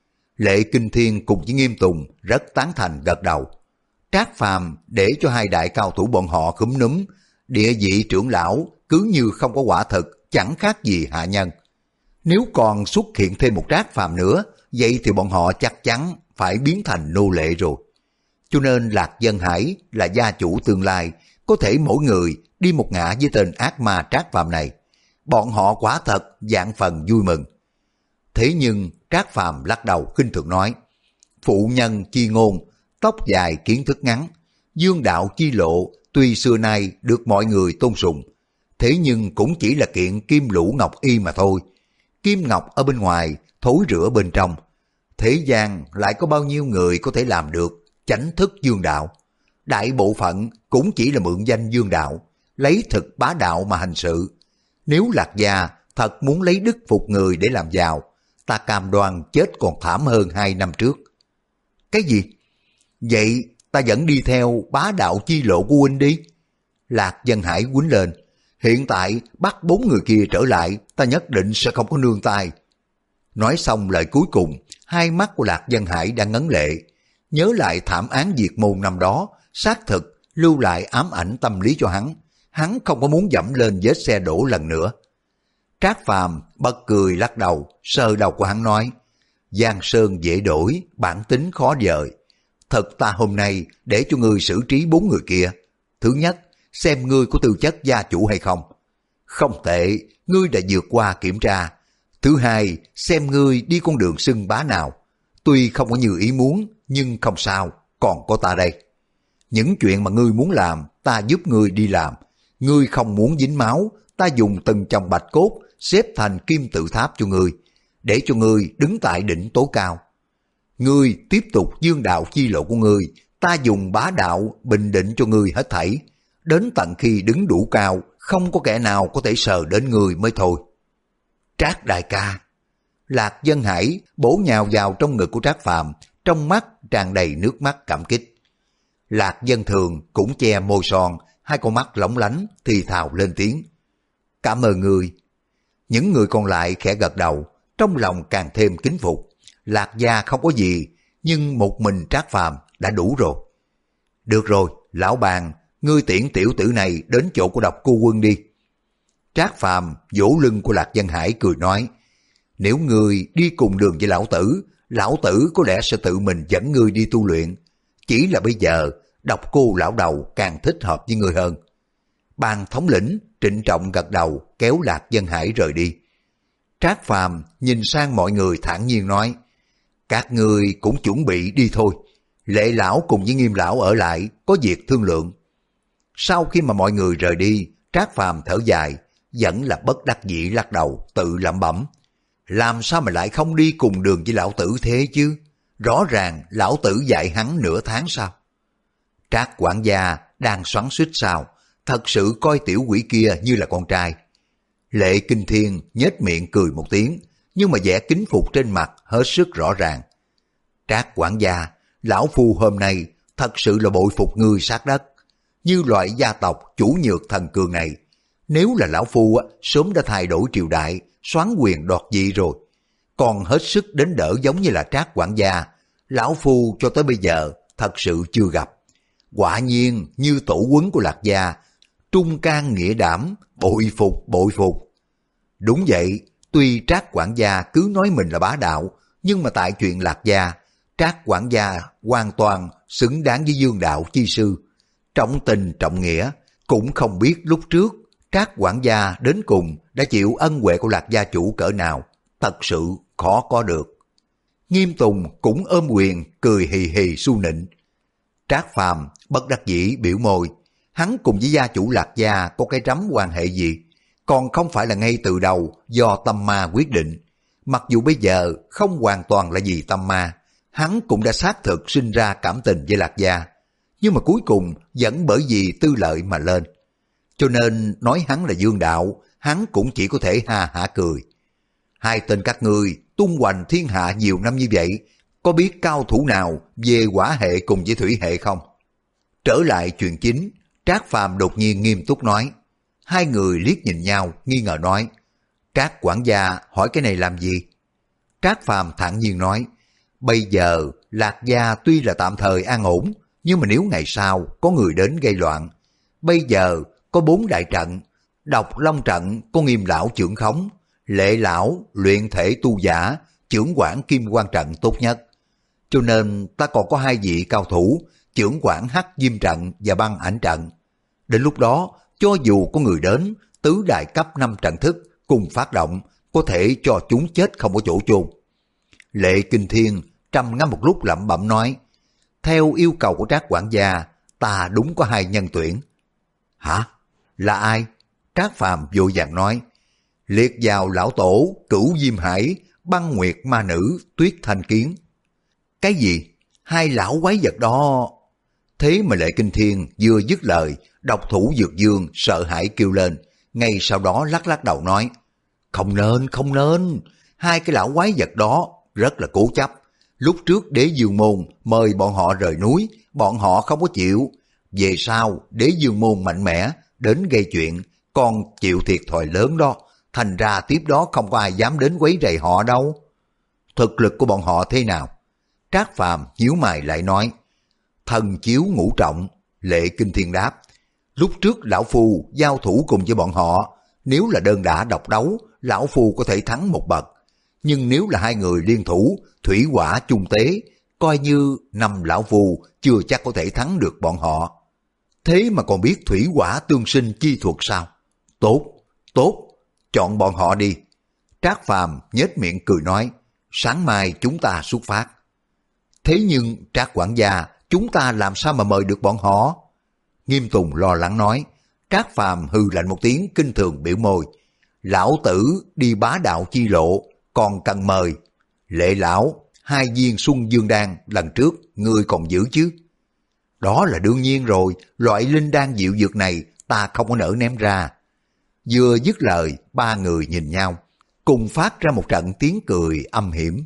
Lệ Kinh Thiên cùng với Nghiêm Tùng rất tán thành gật đầu. Trác Phàm để cho hai đại cao thủ bọn họ khúm núm, địa vị trưởng lão cứ như không có quả thực, chẳng khác gì hạ nhân. Nếu còn xuất hiện thêm một Trác Phàm nữa, vậy thì bọn họ chắc chắn phải biến thành nô lệ rồi. Cho nên Lạc Dân Hải là gia chủ tương lai, có thể mỗi người đi một ngã với tên ác ma Trác Phàm này. Bọn họ quả thật vạn phần vui mừng. Thế nhưng Trác Phàm lắc đầu khinh thường nói, phụ nhân chi ngôn, tóc dài kiến thức ngắn, dương đạo chi lộ tuy xưa nay được mọi người tôn sùng, thế nhưng cũng chỉ là kiện kim lũ ngọc y mà thôi. Kim ngọc ở bên ngoài, thối rữa bên trong. Thế gian lại có bao nhiêu người có thể làm được chánh thức dương đạo? Đại bộ phận cũng chỉ là mượn danh dương đạo, lấy thực bá đạo mà hành sự. Nếu Lạc gia thật muốn lấy đức phục người để làm giàu, ta cam đoan chết còn thảm hơn hai năm trước. Cái gì? Vậy ta vẫn đi theo bá đạo chi lộ của huynh đi. Lạc Dân Hải quýnh lên. Hiện tại bắt bốn người kia trở lại, ta nhất định sẽ không có nương tay. Nói xong lời cuối cùng, hai mắt của Lạc Dân Hải đang ngấn lệ. Nhớ lại thảm án diệt môn năm đó, xác thực lưu lại ám ảnh tâm lý cho hắn. Hắn không có muốn dẫm lên vết xe đổ lần nữa. Trác Phàm bật cười lắc đầu, sờ đầu của hắn nói, Giang sơn dễ đổi, bản tính khó dời. Thật ta hôm nay để cho ngươi xử trí bốn người kia. Thứ nhất, xem ngươi có tư chất gia chủ hay không. Không tệ, ngươi đã vượt qua kiểm tra. Thứ hai, xem ngươi đi con đường xưng bá nào. Tuy không có như ý muốn, nhưng không sao, còn có ta đây. Những chuyện mà ngươi muốn làm, ta giúp ngươi đi làm. Ngươi không muốn dính máu, ta dùng từng chồng bạch cốt xếp thành kim tự tháp cho ngươi, để cho ngươi đứng tại đỉnh tối cao. Ngươi tiếp tục dương đạo chi lộ của ngươi, ta dùng bá đạo bình định cho ngươi hết thảy. Đến tận khi đứng đủ cao, không có kẻ nào có thể sờ đến ngươi mới thôi. Trác đại ca. Lạc Dân Hải bổ nhào vào trong ngực của Trác Phàm, trong mắt tràn đầy nước mắt cảm kích. Lạc Dân Thường cũng che môi son, hai con mắt lóng lánh thì thào lên tiếng. Cảm ơn ngươi. Những người còn lại khẽ gật đầu, trong lòng càng thêm kính phục. Lạc gia không có gì, nhưng một mình Trác Phàm đã đủ rồi. Được rồi, lão bàn, ngươi tiễn tiểu tử này đến chỗ của Độc Cô Quân đi. Trác Phàm vỗ lưng của Lạc Dân Hải cười nói, nếu ngươi đi cùng đường với lão tử, lão tử có lẽ sẽ tự mình dẫn ngươi đi tu luyện. Chỉ là bây giờ, Độc Cô lão đầu càng thích hợp với ngươi hơn. Ban thống lĩnh trịnh trọng gật đầu kéo Lạc Dân Hải rời đi. Trác Phàm nhìn sang mọi người thản nhiên nói, các ngươi cũng chuẩn bị đi thôi. Lệ lão cùng với Nghiêm lão ở lại, có việc thương lượng. Sau khi mà mọi người rời đi, Trác Phàm thở dài, vẫn là bất đắc dĩ lắc đầu, tự lẩm bẩm. Làm sao mà lại không đi cùng đường với lão tử thế chứ? Rõ ràng lão tử dạy hắn nửa tháng sau. Trác quản gia đang xoắn xuýt sao, thật sự coi tiểu quỷ kia như là con trai. Lệ Kinh Thiên nhếch miệng cười một tiếng, nhưng mà vẻ kính phục trên mặt hết sức rõ ràng. Trác quản gia, lão phu hôm nay thật sự là bội phục ngươi sát đất. Như loại gia tộc chủ nhược thần cường này, nếu là lão phu sớm đã thay đổi triều đại, soán quyền đoạt vị rồi. Còn hết sức đến đỡ giống như là Trác quản gia, lão phu cho tới bây giờ thật sự chưa gặp. Quả nhiên như tổ huấn của Lạc gia, trung can nghĩa đảm, bội phục bội phục. Đúng vậy, tuy Trác quản gia cứ nói mình là bá đạo, nhưng mà tại chuyện Lạc gia, Trác quản gia hoàn toàn xứng đáng với dương đạo chi sư. Trọng tình trọng nghĩa, cũng không biết lúc trước Trác quản gia đến cùng đã chịu ân huệ của Lạc gia chủ cỡ nào, thật sự khó có được. Nghiêm Tùng cũng ôm quyền cười hì hì su nịnh. Trác Phàm bất đắc dĩ biểu môi, hắn cùng với gia chủ Lạc gia có cái rắm quan hệ gì, còn không phải là ngay từ đầu do tâm ma quyết định. Mặc dù bây giờ không hoàn toàn là vì tâm ma, hắn cũng đã xác thực sinh ra cảm tình với Lạc gia, nhưng mà cuối cùng vẫn bởi vì tư lợi mà lên. Cho nên nói hắn là dương đạo, hắn cũng chỉ có thể ha hả cười. Hai tên các ngươi tung hoành thiên hạ nhiều năm như vậy, có biết cao thủ nào về hỏa hệ cùng với thủy hệ không? Trở lại chuyện chính, Trác Phàm đột nhiên nghiêm túc nói. Hai người liếc nhìn nhau, nghi ngờ nói, Trác quản gia hỏi cái này làm gì? Trác Phàm thản nhiên nói, bây giờ Lạc gia tuy là tạm thời an ổn, nhưng mà nếu ngày sau có người đến gây loạn, bây giờ có bốn đại trận, Độc Long trận có Nghiêm lão trưởng khống, Lệ lão luyện thể tu giả trưởng quản Kim Quan trận tốt nhất. Cho nên ta còn có hai vị cao thủ trưởng quản Hắc Diêm trận và Băng Ảnh trận. Đến lúc đó, cho dù có người đến, tứ đại cấp năm trận thức cùng phát động, có thể cho chúng chết không có chỗ chôn. Lệ Kinh Thiên trầm ngâm một lúc lẩm bẩm nói, theo yêu cầu của Trác quản gia, ta đúng có hai nhân tuyển. Hả? Là ai? Trác Phàm vội vàng nói, liệt vào lão tổ, Cửu Diêm Hải, Băng Nguyệt ma nữ, Tuyết Thanh Kiến. Cái gì? Hai lão quái vật đó? Thế mà Lệ Kinh Thiên vừa dứt lời, độc thủ Dược Dương sợ hãi kêu lên, ngay sau đó lắc lắc đầu nói, không nên, không nên, hai cái lão quái vật đó rất là cố chấp. Lúc trước Đế Dương Môn mời bọn họ rời núi, bọn họ không có chịu. Về sau Đế Dương Môn mạnh mẽ đến gây chuyện, còn chịu thiệt thòi lớn đó, thành ra tiếp đó không có ai dám đến quấy rầy họ đâu. Thực lực của bọn họ thế nào? Trác Phàm nhíu mày lại nói, thần chiếu ngũ trọng. Lệ Kinh Thiên đáp, lúc trước lão phu giao thủ cùng với bọn họ, nếu là đơn đả độc đấu, lão phu có thể thắng một bậc, nhưng nếu là hai người liên thủ, thủy hỏa chung tế, coi như năm lão phu chưa chắc có thể thắng được bọn họ. Thế mà còn biết thủy hỏa tương sinh chi thuật sao? Tốt, tốt, chọn bọn họ đi. Trác Phàm nhếch miệng cười nói, sáng mai chúng ta xuất phát. Thế nhưng Trác quản gia, chúng ta làm sao mà mời được bọn họ? Nghiêm Tùng lo lắng nói. Trác Phàm hừ lạnh một tiếng kinh thường biểu môi, lão tử đi bá đạo chi lộ, còn cần mời. Lệ lão, hai viên Xuân Dương đan lần trước ngươi còn giữ chứ? Đó là đương nhiên rồi, loại linh đan diệu dược này ta không có nỡ ném ra. Vừa dứt lời, ba người nhìn nhau, cùng phát ra một trận tiếng cười âm hiểm.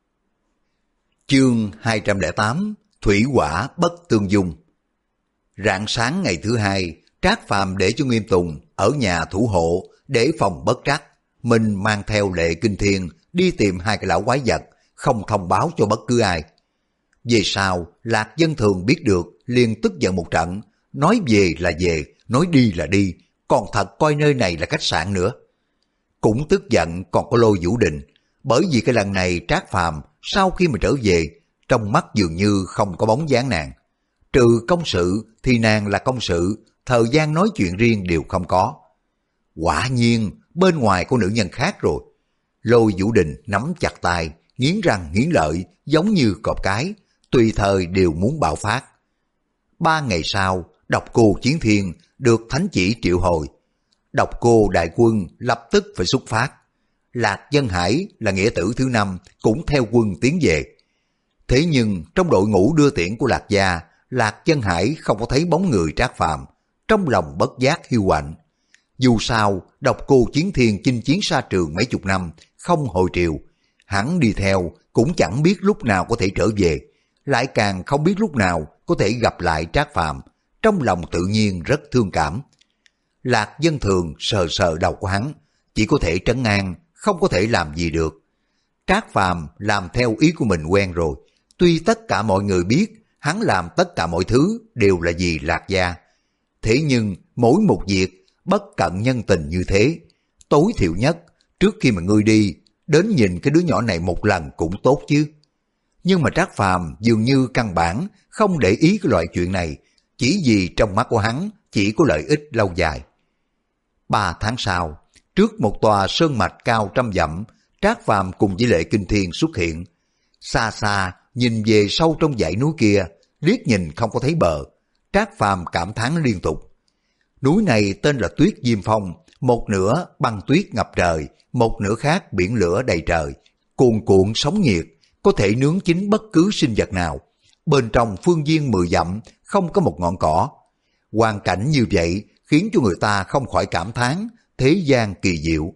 Chương hai trăm lẻ tám, Thủy hỏa bất tương dung. Rạng sáng ngày thứ hai, Trác Phàm để cho Nghiêm Tùng ở nhà thủ hộ để phòng bất trắc. Mình mang theo Lệ Kinh Thiên đi tìm hai cái lão quái vật, không thông báo cho bất cứ ai. Về sau, Lạc Dân Thường biết được, liền tức giận một trận, nói về là về, nói đi là đi, còn thật coi nơi này là khách sạn nữa. Cũng tức giận còn có Lôi Vũ Đình, bởi vì cái lần này Trác Phàm sau khi mà trở về, trong mắt dường như không có bóng dáng nàng. Trừ công sự thì nàng là công sự, thời gian nói chuyện riêng đều không có. Quả nhiên bên ngoài có nữ nhân khác rồi. Lôi Vũ Đình nắm chặt tay, nghiến răng nghiến lợi giống như cọp cái, tùy thời đều muốn bạo phát. Ba ngày sau, Độc Cô Chiến Thiên được thánh chỉ triệu hồi. Độc Cô đại quân lập tức phải xuất phát. Lạc Dân Hải là nghĩa tử thứ năm cũng theo quân tiến về. Thế nhưng trong đội ngũ đưa tiễn của Lạc gia, Lạc Dân Hải không có thấy bóng người Trác Phàm, trong lòng bất giác hiu quạnh. Dù sao, Độc Cô Chiến Thiên chinh chiến xa trường mấy chục năm, không hồi triều, hắn đi theo cũng chẳng biết lúc nào có thể trở về, lại càng không biết lúc nào có thể gặp lại Trác Phàm, trong lòng tự nhiên rất thương cảm. Lạc Dân Thường sờ sờ đầu của hắn, chỉ có thể trấn an, không có thể làm gì được. Trác Phàm làm theo ý của mình quen rồi, tuy tất cả mọi người biết hắn làm tất cả mọi thứ đều là vì Lạc gia. Thế nhưng mỗi một việc bất cận nhân tình như thế, tối thiểu nhất trước khi mà ngươi đi, đến nhìn cái đứa nhỏ này một lần cũng tốt chứ. Nhưng mà Trác Phàm dường như căn bản không để ý cái loại chuyện này, chỉ vì trong mắt của hắn chỉ có lợi ích lâu dài. Ba tháng sau, trước một tòa sơn mạch cao trăm dặm, Trác Phàm cùng với Lệ Kinh Thiên xuất hiện. Xa xa nhìn về sâu trong dãy núi kia liếc nhìn không có thấy bờ. Trác Phàm cảm thán liên tục. Núi này tên là Tuyết Diêm Phong, một nửa băng tuyết ngập trời, một nửa khác biển lửa đầy trời, cuồn cuộn sóng nhiệt, có thể nướng chín bất cứ sinh vật nào. Bên trong phương viên mười dặm không có một ngọn cỏ. Hoàn cảnh như vậy khiến cho người ta không khỏi cảm thán thế gian kỳ diệu.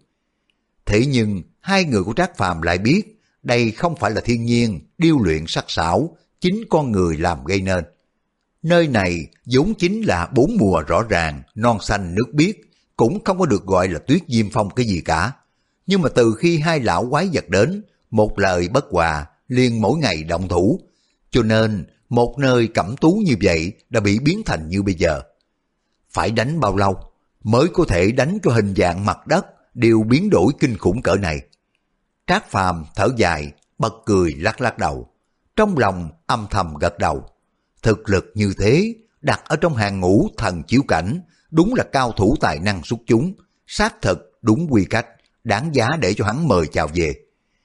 Thế nhưng hai người của Trác Phàm lại biết đây không phải là thiên nhiên điêu luyện sắc sảo, chính con người làm gây nên. Nơi này vốn chính là bốn mùa rõ ràng, non xanh nước biếc, cũng không có được gọi là Tuyết Diêm Phong cái gì cả. Nhưng mà từ khi hai lão quái vật đến, một lời bất hòa, liền mỗi ngày động thủ, cho nên một nơi cẩm tú như vậy đã bị biến thành như bây giờ. Phải đánh bao lâu mới có thể đánh cho hình dạng mặt đất đều biến đổi kinh khủng cỡ này? Trác Phàm thở dài, bật cười lắc lắc đầu, trong lòng âm thầm gật đầu. Thực lực như thế, đặt ở trong hàng ngũ thần chiếu cảnh, đúng là cao thủ tài năng xuất chúng, xác thực đúng quy cách, đáng giá để cho hắn mời chào về.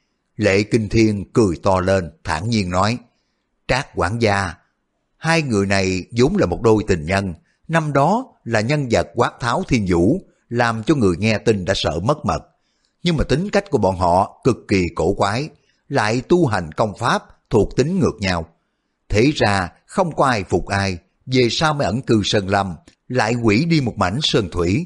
Lệ Kinh Thiên cười to lên, thản nhiên nói, Trác quản gia, hai người này vốn là một đôi tình nhân, năm đó là nhân vật quát tháo thiên vũ, làm cho người nghe tin đã sợ mất mật. Nhưng mà tính cách của bọn họ cực kỳ cổ quái, lại tu hành công pháp thuộc tính ngược nhau. Thế ra không có ai phục ai, về sau mới ẩn cư sơn lâm, lại hủy đi một mảnh sơn thủy.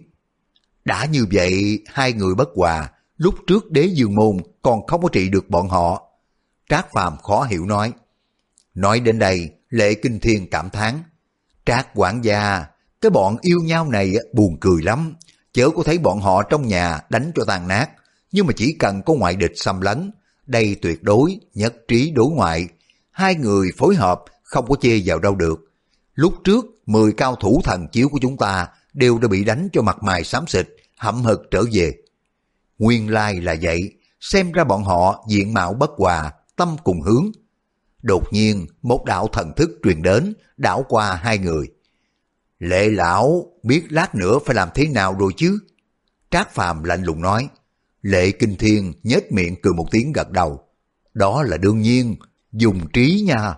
Đã như vậy, hai người bất hòa, lúc trước Đế Dương Môn còn không có trị được bọn họ. Trác Phàm khó hiểu nói. Nói đến đây, Lệ Kinh Thiên cảm thán, Trác quản gia, cái bọn yêu nhau này buồn cười lắm, chớ có thấy bọn họ trong nhà đánh cho tan nát, nhưng mà chỉ cần có ngoại địch xâm lấn, đây tuyệt đối nhất trí đối ngoại, hai người phối hợp không có chê vào đâu được. Lúc trước mười cao thủ thần chiếu của chúng ta đều đã bị đánh cho mặt mày xám xịt, hậm hực trở về. Nguyên lai là vậy, xem ra bọn họ diện mạo bất hòa, tâm cùng hướng. Đột nhiên một đạo thần thức truyền đến, đảo qua hai người. Lệ lão biết lát nữa phải làm thế nào rồi chứ? Trác Phàm lạnh lùng nói. Lệ Kinh Thiên nhếch miệng cười một tiếng gật đầu. Đó là đương nhiên, dùng trí nha.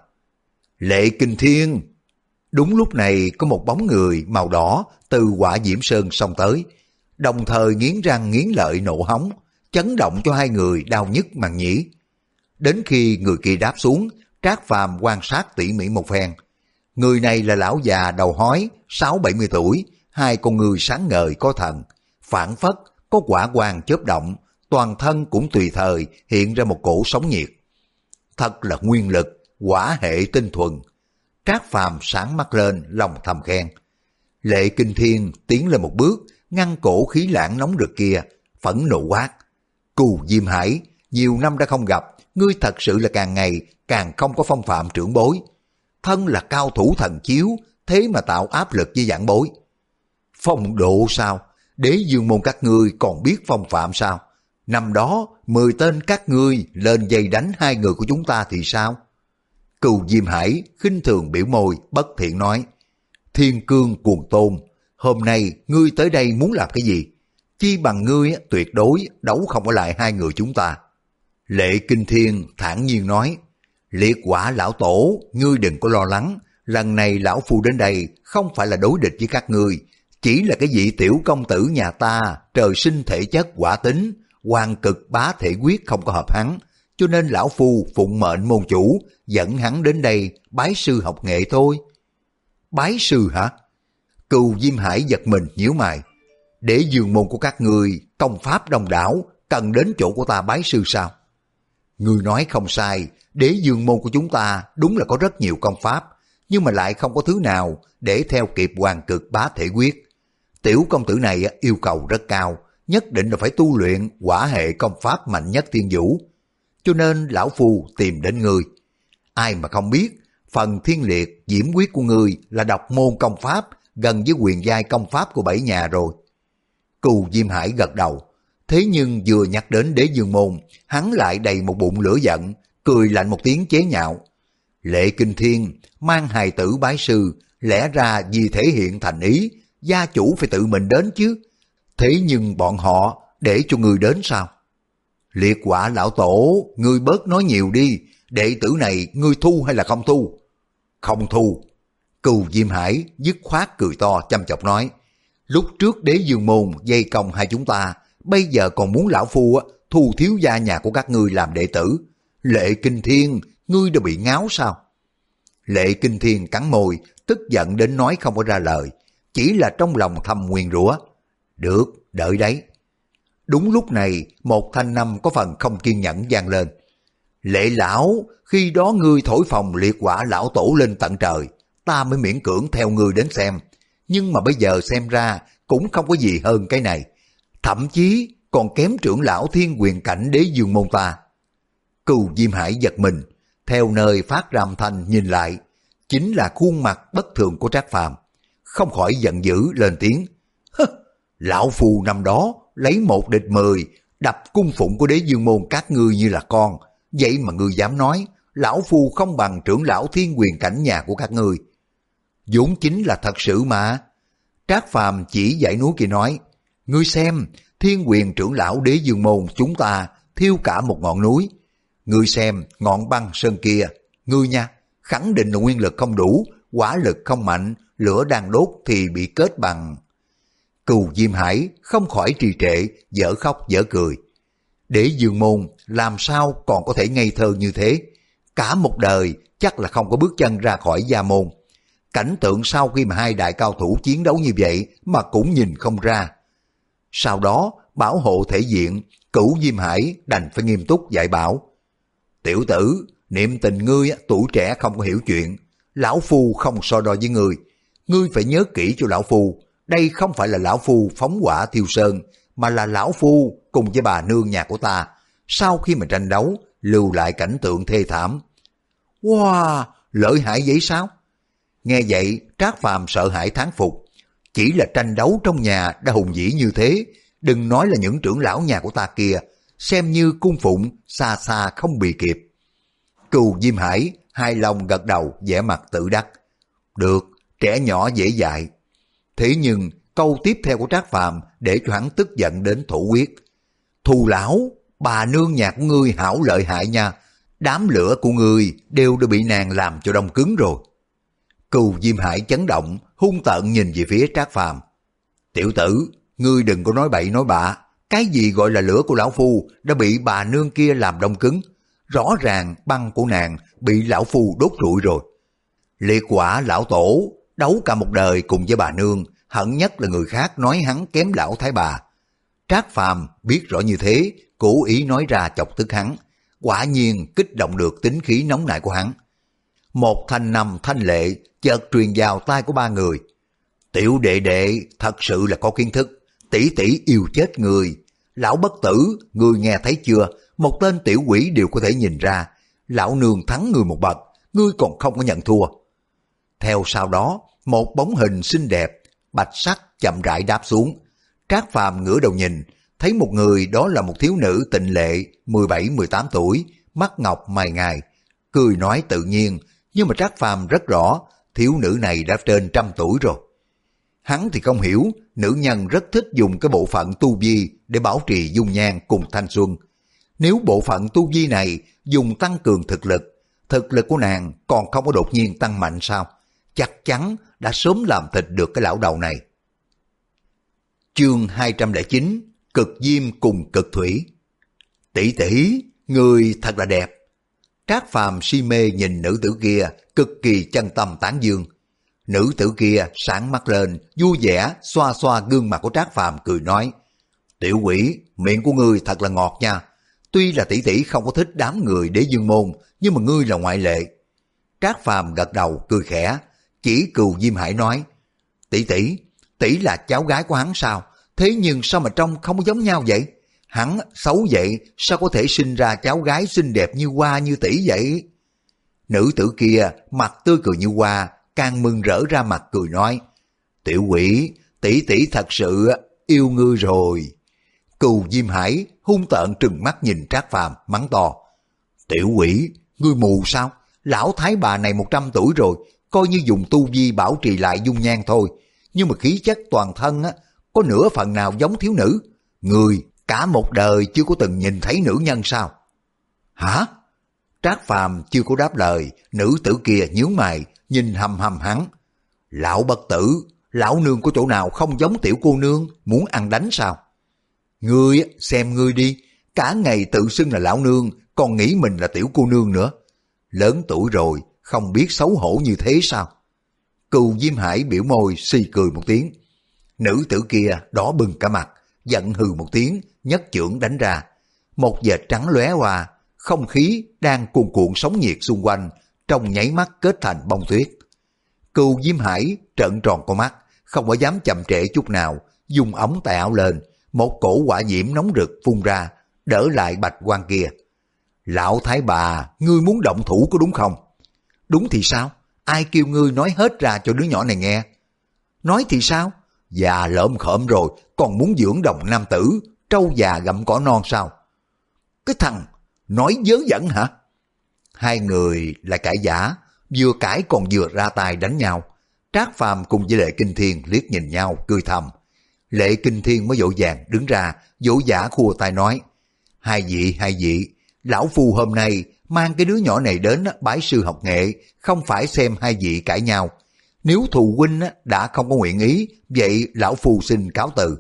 Lệ Kinh Thiên. Đúng lúc này có một bóng người màu đỏ từ Hỏa Diễm Sơn xông tới, đồng thời nghiến răng nghiến lợi nộ hống, chấn động cho hai người đau nhức màng nhĩ. Đến khi người kia đáp xuống, Trác Phàm quan sát tỉ mỉ một phen. Người này là lão già đầu hói, sáu bảy mươi tuổi, hai con người sáng ngời có thần, phảng phất có quả quang chớp động, toàn thân cũng tùy thời hiện ra một cổ sóng nhiệt. Thật là nguyên lực, hỏa hệ tinh thuần. Trác Phàm sáng mắt lên, lòng thầm khen. Lệ Kinh Thiên tiến lên một bước, ngăn cổ khí lãng nóng rực kia, phẫn nộ quát. Cù Diêm Hải, nhiều năm đã không gặp, ngươi thật sự là càng ngày càng không có phong phạm trưởng bối. Thân là cao thủ thần chiếu, thế mà tạo áp lực với giảng bối. Phong độ sao? Đế Dương Môn các ngươi còn biết phong phạm sao? Năm đó, mười tên các ngươi lên dây đánh hai người của chúng ta thì sao? Cừu Diêm Hải khinh thường biểu môi, bất thiện nói. Thiên cương cuồng tôn, hôm nay ngươi tới đây muốn làm cái gì? Chi bằng ngươi tuyệt đối đấu không có lại hai người chúng ta. Lệ Kinh Thiên thản nhiên nói. Liệt Quả lão tổ, ngươi đừng có lo lắng, lần này lão phu đến đây không phải là đối địch với các ngươi, chỉ là cái vị tiểu công tử nhà ta trời sinh thể chất quả tính, hoàng cực bá thể quyết không có hợp hắn, cho nên lão phu phụng mệnh môn chủ dẫn hắn đến đây bái sư học nghệ thôi. Bái sư hả? Cừu Diêm Hải giật mình nhíu mày. Để Dương Môn của các ngươi công pháp đông đảo, cần đến chỗ của ta bái sư sao? Ngươi nói không sai, Đế Dương Môn của chúng ta đúng là có rất nhiều công pháp, nhưng mà lại không có thứ nào để theo kịp hoàng cực bá thể quyết. Tiểu công tử này yêu cầu rất cao, nhất định là phải tu luyện hỏa hệ công pháp mạnh nhất thiên vũ. Cho nên lão phu tìm đến ngươi. Ai mà không biết, phần thiên liệt diễm quyết của ngươi là độc môn công pháp gần với quyền giai công pháp của bảy nhà rồi. Cù Diêm Hải gật đầu. Thế nhưng vừa nhắc đến Đế Dương Môn, hắn lại đầy một bụng lửa giận, cười lạnh một tiếng chế nhạo. Lệ Kinh Thiên mang hài tử bái sư, lẽ ra vì thể hiện thành ý, gia chủ phải tự mình đến chứ. Thế nhưng bọn họ để cho người đến sao? Liệt Quả lão tổ, ngươi bớt nói nhiều đi, đệ tử này ngươi thu hay là không thu? Không thu. Cừu Diêm Hải dứt khoát cười to chăm chọc nói, lúc trước Đế Dương Môn dây công hai chúng ta, bây giờ còn muốn lão phu thu thiếu gia nhà của các ngươi làm đệ tử. Lệ Kinh Thiên, ngươi đã bị ngáo sao? Lệ Kinh Thiên cắn môi, tức giận đến nói không có ra lời, chỉ là trong lòng thầm nguyền rủa. Được, đợi đấy. Đúng lúc này, một thanh âm có phần không kiên nhẫn vang lên. Lệ lão, khi đó ngươi thổi phồng liệt quả lão tổ lên tận trời, ta mới miễn cưỡng theo ngươi đến xem. Nhưng mà bây giờ xem ra cũng không có gì hơn cái này. Thậm chí còn kém trưởng lão thiên quyền cảnh Đế Dương Môn ta. Cừu Diêm Hải giật mình, theo nơi phát ra âm thanh nhìn lại, chính là khuôn mặt bất thường của Trác Phàm, không khỏi giận dữ lên tiếng. Hứ, lão phù năm đó lấy một địch mười, đập cung phụng của Đế Dương Môn các ngươi như là con, vậy mà ngươi dám nói lão phu không bằng trưởng lão thiên quyền cảnh nhà của các ngươi. Vốn chính là thật sự mà. Trác Phàm chỉ dãy núi kia nói, ngươi xem, thiên quyền trưởng lão Đế Dương Môn chúng ta thiêu cả một ngọn núi. Ngươi xem ngọn băng sơn kia, ngươi nha, khẳng định là nguyên lực không đủ, hỏa lực không mạnh, lửa đang đốt thì bị kết bằng. Cừu Diêm Hải không khỏi trì trệ, dở khóc dở cười. Đế Dương Môn làm sao còn có thể ngây thơ như thế? Cả một đời chắc là không có bước chân ra khỏi gia môn. Cảnh tượng sau khi mà hai đại cao thủ chiến đấu như vậy mà cũng nhìn không ra. Sau đó bảo hộ thể diện, Cửu Diêm Hải đành phải nghiêm túc dạy bảo. Tiểu tử, niệm tình ngươi tuổi trẻ không có hiểu chuyện, lão phu không so đo với ngươi. Ngươi phải nhớ kỹ cho lão phu, đây không phải là lão phu phóng hỏa thiêu sơn, mà là lão phu cùng với bà nương nhà của ta, sau khi mà tranh đấu, lưu lại cảnh tượng thê thảm. Wow, lợi hại vậy sao? Nghe vậy, Trác Phàm sợ hãi thán phục. Chỉ là tranh đấu trong nhà đã hùng vĩ như thế, đừng nói là những trưởng lão nhà của ta kia, xem như cung phụng xa xa không bị kịp. Cừu Diêm Hải hài lòng gật đầu, vẻ mặt tự đắc. Được, trẻ nhỏ dễ dạy. Thế nhưng câu tiếp theo của Trác Phàm để cho hắn tức giận đến thổ huyết. Thù lão, bà nương nhà của ngươi hảo lợi hại nha, đám lửa của ngươi đều đã bị nàng làm cho đông cứng rồi. Cừu Diêm Hải chấn động, hung tợn nhìn về phía Trác Phàm. Tiểu tử, ngươi đừng có nói bậy nói bạ, cái gì gọi là lửa của lão phu đã bị bà nương kia làm đông cứng, rõ ràng băng của nàng bị lão phu đốt trụi rồi. Liệt quả lão tổ đấu cả một đời cùng với bà nương, hận nhất là người khác nói hắn kém lão thái bà. Trác Phàm biết rõ như thế, cố ý nói ra chọc tức hắn, quả nhiên kích động được tính khí nóng nảy của hắn. Một thanh âm thanh lệ chợt truyền vào tai của ba người. Tiểu đệ đệ thật sự là có kiến thức, tỷ tỷ yêu chết người. Lão bất tử, người nghe thấy chưa, một tên tiểu quỷ đều có thể nhìn ra, lão nương thắng người một bậc, ngươi còn không có nhận thua. Theo sau đó, một bóng hình xinh đẹp, bạch sắc chậm rãi đáp xuống. Trác Phàm ngửa đầu nhìn, thấy một người đó là một thiếu nữ tịnh lệ, mười bảy mười tám tuổi, mắt ngọc mày ngài, cười nói tự nhiên, nhưng mà Trác Phàm rất rõ, thiếu nữ này đã trên trăm tuổi rồi. Hắn thì không hiểu, nữ nhân rất thích dùng cái bộ phận tu vi để bảo trì dung nhan cùng thanh xuân. Nếu bộ phận tu vi này dùng tăng cường thực lực, thực lực của nàng còn không có đột nhiên tăng mạnh sao? Chắc chắn đã sớm làm thịt được cái lão đầu này. Chương hai trăm lẻ chín, cực diêm cùng cực thủy. Tỷ tỷ, người thật là đẹp. Trác Phàm si mê nhìn nữ tử kia, cực kỳ chân tâm tán dương. Nữ tử kia sáng mắt lên, vui vẻ xoa xoa gương mặt của Trác Phàm cười nói: Tiểu quỷ, miệng của ngươi thật là ngọt nha. Tuy là tỷ tỷ không có thích đám người Đế Dương Môn, nhưng mà ngươi là ngoại lệ. Trác Phàm gật đầu cười khẽ, chỉ Cừu Diêm Hải nói: Tỷ tỷ, tỷ là cháu gái của hắn sao? Thế nhưng sao mà trông không giống nhau vậy? Hắn xấu vậy, sao có thể sinh ra cháu gái xinh đẹp như hoa như tỷ vậy? Nữ tử kia mặt tươi cười như hoa, càng mừng rỡ ra mặt cười nói: Tiểu quỷ, tỷ tỷ thật sự yêu ngươi rồi. Cừu Diêm Hải hung tợn trừng mắt nhìn Trác Phàm mắng to: Tiểu quỷ, ngươi mù sao? Lão thái bà này một trăm tuổi rồi, coi như dùng tu vi bảo trì lại dung nhan thôi, nhưng mà khí chất toàn thân á, có nửa phần nào giống thiếu nữ. Ngươi cả một đời chưa có từng nhìn thấy nữ nhân sao? Hả? Trác Phàm chưa có đáp lời, nữ tử kia nhướng mày, nhìn hầm hầm hắn. Lão bất tử, lão nương có chỗ nào không giống tiểu cô nương, muốn ăn đánh sao? Ngươi xem ngươi đi, cả ngày tự xưng là lão nương, còn nghĩ mình là tiểu cô nương nữa. Lớn tuổi rồi, không biết xấu hổ như thế sao? Cừu Diêm Hải biểu môi xì cười một tiếng. Nữ tử kia đỏ bừng cả mặt, giận hừ một tiếng, nhất chưởng đánh ra. Một vệt trắng lóe qua, không khí đang cuồn cuộn sóng nhiệt xung quanh, trong nháy mắt kết thành bông tuyết. Cừu Diêm Hải trợn tròn con mắt, không có dám chậm trễ chút nào, dùng ống tay áo lên, một cổ hỏa diễm nóng rực phun ra, đỡ lại bạch quan kia. Lão thái bà, ngươi muốn động thủ có đúng không? Đúng thì sao? Ai kêu ngươi nói hết ra cho đứa nhỏ này nghe? Nói thì sao? Già lợm khởm rồi, còn muốn dưỡng đồng nam tử, trâu già gặm cỏ non sao? Cái thằng, nói dớ dẫn hả? Hai người là cãi giả, vừa cãi còn vừa ra tay đánh nhau. Trác Phàm cùng với Lệ Kinh Thiên liếc nhìn nhau, cười thầm. Lệ Kinh Thiên mới vội vàng đứng ra, vỗ vã khua tay nói. Hai vị, hai vị, lão phu hôm nay mang cái đứa nhỏ này đến bái sư học nghệ, không phải xem hai vị cãi nhau. Nếu thù huynh đã không có nguyện ý, vậy lão phu xin cáo từ.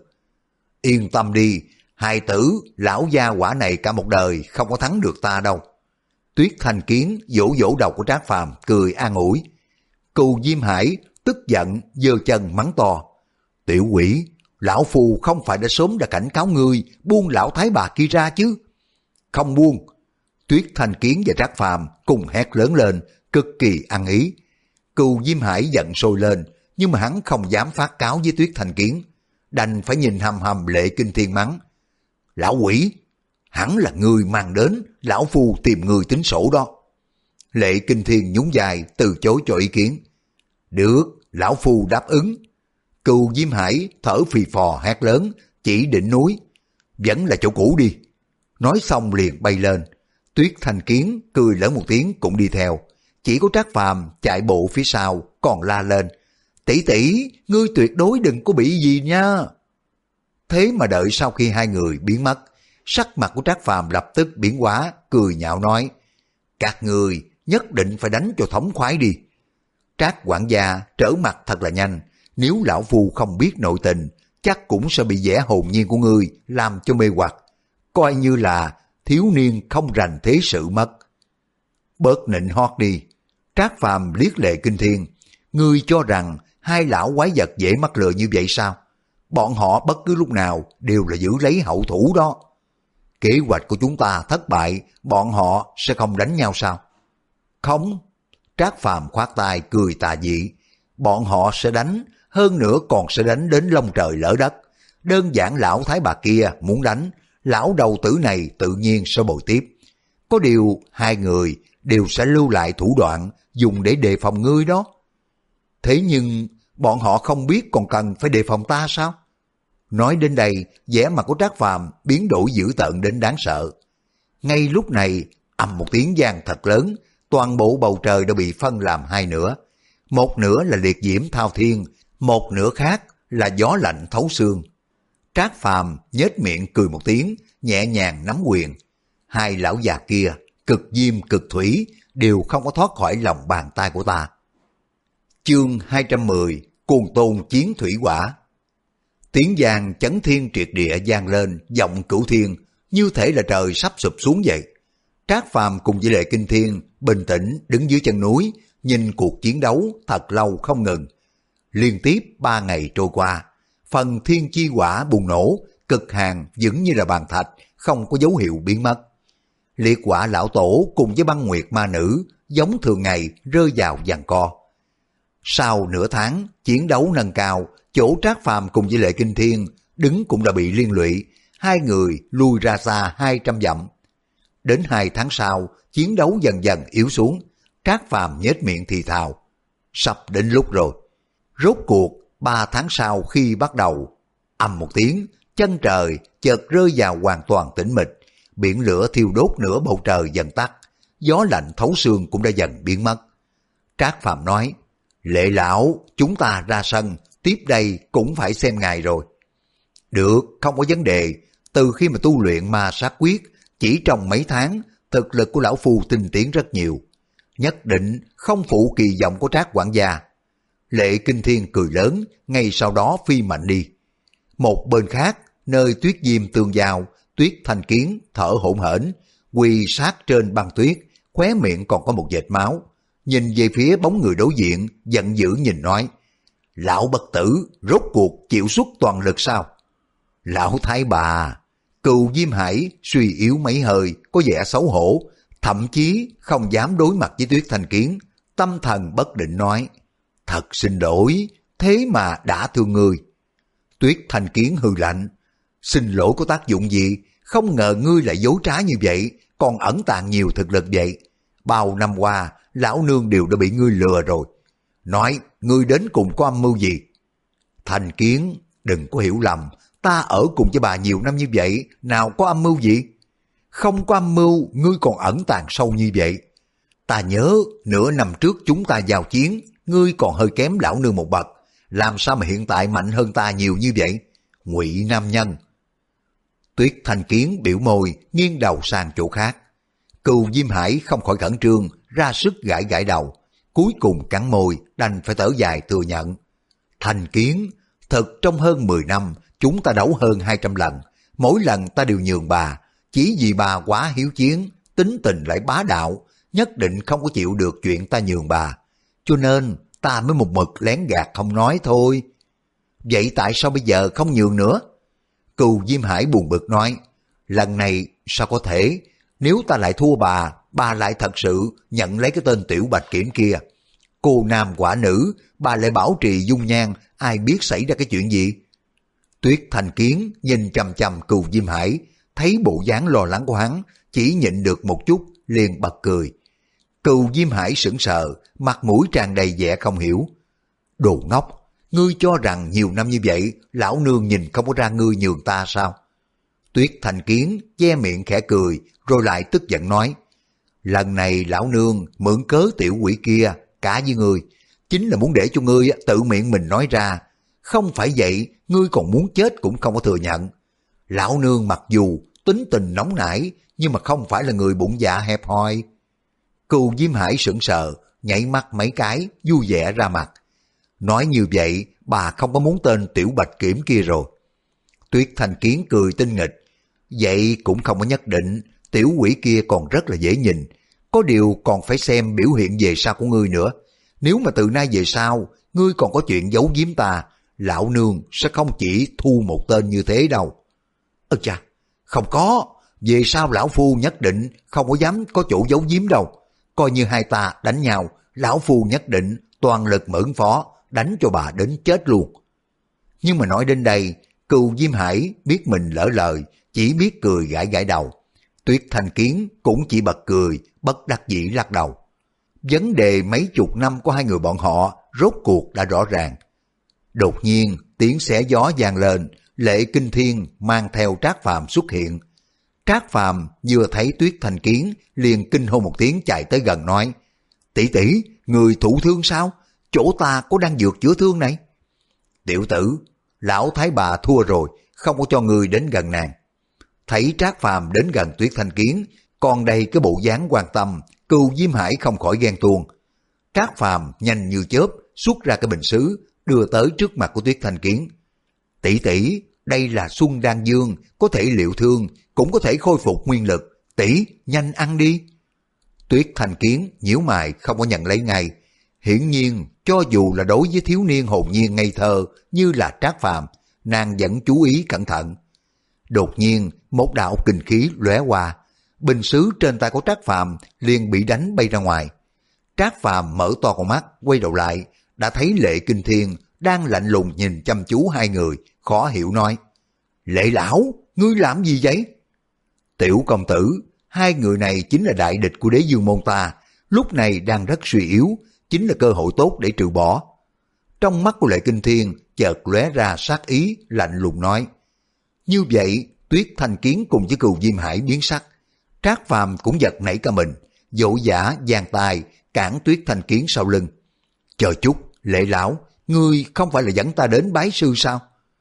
Yên tâm đi, hài tử, lão gia quả này cả một đời không có thắng được ta đâu. Tuyết Thanh Kiến vỗ vỗ đầu của Trác Phàm cười an ủi. Cừu Diêm Hải tức giận giơ chân mắng to. Tiểu quỷ, lão phu không phải đã sớm đã cảnh cáo ngươi buông lão thái bà kia ra chứ? Không buông. Tuyết Thanh Kiến và Trác Phàm cùng hét lớn lên, cực kỳ ăn ý. Cừu Diêm Hải giận sôi lên, nhưng mà hắn không dám phát cáo với Tuyết Thanh Kiến, đành phải nhìn hầm hầm Lệ Kinh Thiên mắng. Lão quỷ, hắn là người mang đến, lão phu tìm người tính sổ đó. Lệ Kinh Thiên nhún vai từ chối cho ý kiến. Được, lão phu đáp ứng. Cừu Diêm Hải thở phì phò hét lớn, chỉ đỉnh núi. Vẫn là chỗ cũ đi. Nói xong liền bay lên. Tuyết Thanh Kiến cười lớn một tiếng cũng đi theo. Chỉ có Trác Phàm chạy bộ phía sau còn la lên. Tỷ tỷ, ngươi tuyệt đối đừng có bị gì nha. Thế mà đợi sau khi hai người biến mất, sắc mặt của Trác Phàm lập tức biến hóa, cười nhạo nói. Các người nhất định phải đánh cho thống khoái đi. Trác quản gia trở mặt thật là nhanh. Nếu lão phu không biết nội tình, chắc cũng sẽ bị vẻ hồn nhiên của ngươi làm cho mê hoặc. Coi như là thiếu niên không rành thế sự mất. Bớt nịnh hót đi. Trác Phàm liếc Lệ Kinh Thiên. Ngươi cho rằng hai lão quái vật dễ mắc lừa như vậy sao? Bọn họ bất cứ lúc nào đều là giữ lấy hậu thủ đó. Kế hoạch của chúng ta thất bại, bọn họ sẽ không đánh nhau sao? Không. Trác Phàm khoát tay cười tà dị. Bọn họ sẽ đánh, hơn nữa còn sẽ đánh đến lông trời lỡ đất. Đơn giản lão thái bà kia muốn đánh, lão đầu tử này tự nhiên sẽ bồi tiếp. Có điều hai người đều sẽ lưu lại thủ đoạn dùng để đề phòng ngươi đó. Thế nhưng bọn họ không biết còn cần phải đề phòng ta sao? Nói đến đây, vẻ mặt của Trác Phàm biến đổi dữ tợn đến đáng sợ. Ngay lúc này, ầm một tiếng vang thật lớn, toàn bộ bầu trời đã bị phân làm hai nửa. Một nửa là liệt diễm thao thiên, một nửa khác là gió lạnh thấu xương. Trác Phàm nhếch miệng cười một tiếng, nhẹ nhàng nắm quyền. Hai lão già kia, cực diêm cực thủy, đều không có thoát khỏi lòng bàn tay của ta. Chương hai trăm mười, Cuồng Tôn chiến thủy hỏa. Tiếng vang chấn thiên triệt địa vang lên, giọng cửu thiên, như thể là trời sắp sụp xuống vậy. Trác Phàm cùng với Lệ Kinh Thiên bình tĩnh đứng dưới chân núi, nhìn cuộc chiến đấu thật lâu không ngừng. Liên tiếp ba ngày trôi qua, phần thiên chi hỏa bùng nổ, cực hàn vững như là bàn thạch, không có dấu hiệu biến mất. Liệt hỏa lão tổ cùng với băng nguyệt ma nữ giống thường ngày rơi vào giằng co. Sau nửa tháng chiến đấu nâng cao, chỗ Trác Phàm cùng với Lệ Kinh Thiên đứng cũng đã bị liên lụy, hai người lui ra xa hai trăm dặm. Đến hai tháng sau, chiến đấu dần dần yếu xuống, Trác Phàm nhếch miệng thì thào. Sắp đến lúc rồi. Rốt cuộc, ba tháng sau khi bắt đầu, ầm một tiếng, chân trời chợt rơi vào hoàn toàn tĩnh mịch, biển lửa thiêu đốt nửa bầu trời dần tắt, gió lạnh thấu xương cũng đã dần biến mất. Trác Phàm nói, Lệ lão, chúng ta ra sân, tiếp đây cũng phải xem ngài rồi. Được, không có vấn đề, từ khi mà tu luyện ma sát quyết, chỉ trong mấy tháng, thực lực của lão phu tinh tiến rất nhiều. nhất định không phụ kỳ vọng của Trác quản gia. Lệ Kinh Thiên cười lớn, ngay sau đó phi mạnh đi. Một bên khác, nơi tuyết diêm tương giao, Tuyết Thanh Kiến thở hổn hển, quỳ sát trên băng tuyết, khóe miệng còn có một vệt máu. Nhìn về phía bóng người đối diện, giận dữ nhìn nói, lão bất tử, rốt cuộc chịu xuất toàn lực sao? Lão thái bà, Cừu Diêm Hải suy yếu mấy hơi, có vẻ xấu hổ, thậm chí không dám đối mặt với Tuyết Thanh Kiến, tâm thần bất định nói, thật xin lỗi, thế mà đã thương ngươi. Tuyết Thanh Kiến hừ lạnh, xin lỗi có tác dụng gì, không ngờ ngươi lại dối trá như vậy, còn ẩn tàng nhiều thực lực vậy. Bao năm qua, lão nương đều đã bị ngươi lừa rồi. Nói, ngươi đến cùng có âm mưu gì? Thanh Kiến, đừng có hiểu lầm, ta ở cùng với bà nhiều năm như vậy, nào có âm mưu gì? Không có âm mưu, ngươi còn ẩn tàng sâu như vậy. Ta nhớ, nửa năm trước chúng ta giao chiến, ngươi còn hơi kém lão nương một bậc, làm sao mà hiện tại mạnh hơn ta nhiều như vậy? Ngụy nam nhân. Tuyết Thanh Kiến biểu môi, nghiêng đầu sang chỗ khác. Cừu Diêm Hải không khỏi khẩn trương, ra sức gãi gãi đầu, cuối cùng cắn môi, đành phải thở dài thừa nhận. Thanh Kiến, thật trong hơn mười năm, chúng ta đấu hơn hai trăm lần, mỗi lần ta đều nhường bà, chỉ vì bà quá hiếu chiến, tính tình lại bá đạo, nhất định không có chịu được chuyện ta nhường bà, cho nên ta mới một mực lén gạt không nói thôi. Vậy tại sao bây giờ không nhường nữa? Cừu Diêm Hải buồn bực nói, lần này sao có thể, nếu ta lại thua bà, bà lại thật sự nhận lấy cái tên Tiểu Bạch Kiểm kia. Cô nam quả nữ, bà lại bảo trì dung nhan, ai biết xảy ra cái chuyện gì? Tuyết Thanh Kiến nhìn chằm chằm Cừu Diêm Hải, thấy bộ dáng lo lắng của hắn, chỉ nhịn được một chút, liền bật cười. Cừu Diêm Hải sững sờ, mặt mũi tràn đầy vẻ không hiểu. Đồ ngốc, ngươi cho rằng nhiều năm như vậy, lão nương nhìn không có ra ngươi nhường ta sao? Tuyết Thanh Kiến che miệng khẽ cười, rồi lại tức giận nói, lần này lão nương mượn cớ tiểu quỷ kia cả với ngươi, chính là muốn để cho ngươi tự miệng mình nói ra, không phải vậy ngươi còn muốn chết cũng không có thừa nhận. Lão nương mặc dù tính tình nóng nảy, nhưng mà không phải là người bụng dạ hẹp hòi. Cừu Diêm Hải sững sờ, nhảy mắt mấy cái, vui vẻ ra mặt. Nói như vậy, bà không có muốn tên Tiểu Bạch Kiểm kia rồi. Tuyết Thanh Kiến cười tinh nghịch, vậy cũng không có nhất định, tiểu quỷ kia còn rất là dễ nhìn, có điều còn phải xem biểu hiện về sau của ngươi nữa. Nếu mà từ nay về sau, ngươi còn có chuyện giấu giếm ta, lão nương sẽ không chỉ thu một tên như thế đâu. Ơ chà, không có, về sau lão phu nhất định không có dám có chỗ giấu giếm đâu. Coi như hai ta đánh nhau, lão phu nhất định toàn lực mà ứng phó, đánh cho bà đến chết luôn. Nhưng mà nói đến đây, Cừu Diêm Hải biết mình lỡ lời, chỉ biết cười gãi gãi đầu. Tuyết Thanh Kiến cũng chỉ bật cười, bất đắc dĩ lắc đầu. Vấn đề mấy chục năm của hai người bọn họ rốt cuộc đã rõ ràng. Đột nhiên tiếng xé gió vang lên, Lệ Kinh Thiên mang theo Trác Phàm xuất hiện. Trác Phàm vừa thấy Tuyết Thanh Kiến liền kinh hô một tiếng chạy tới gần nói, tỷ tỷ, người thụ thương sao? Chỗ ta có đang dược chữa thương này. Tiểu tử, lão thái bà thua rồi, không có cho người đến gần nàng. Thấy Trác Phàm đến gần Tuyết Thanh Kiến, còn đây cái bộ dáng quan tâm, Cừu Diêm Hải không khỏi ghen tuông. Trác Phàm nhanh như chớp xuất ra cái bình sứ, đưa tới trước mặt của Tuyết Thanh Kiến. Tỷ tỷ, đây là Xuân Đan Dương, có thể liệu thương, cũng có thể khôi phục nguyên lực. Tỷ, nhanh ăn đi. Tuyết Thanh Kiến nhíu mày không có nhận lấy ngay. Hiển nhiên, cho dù là đối với thiếu niên hồn nhiên ngây thơ như là Trác Phàm, nàng vẫn chú ý cẩn thận. Đột nhiên, một đạo kình khí lóe qua, bình sứ trên tay của Trác Phàm liền bị đánh bay ra ngoài. Trác Phàm mở to con mắt, quay đầu lại, đã thấy Lệ Kinh Thiên đang lạnh lùng nhìn chăm chú hai người, khó hiểu nói, Lệ lão, ngươi làm gì vậy? Tiểu công tử, hai người này chính là đại địch của Đế Dương môn ta, lúc này đang rất suy yếu, chính là cơ hội tốt để trừ bỏ. Trong mắt của Lệ Kinh Thiên chợt lóe ra sát ý, lạnh lùng nói. Như vậy, Tuyết Thanh Kiến cùng với Cừu Diêm Hải biến sắc. Trác Phàm cũng giật nảy cả mình, vội vã giang tay cản Tuyết Thanh Kiến sau lưng. Chờ chút, Lệ lão, ngươi không phải là dẫn ta đến bái sư sao?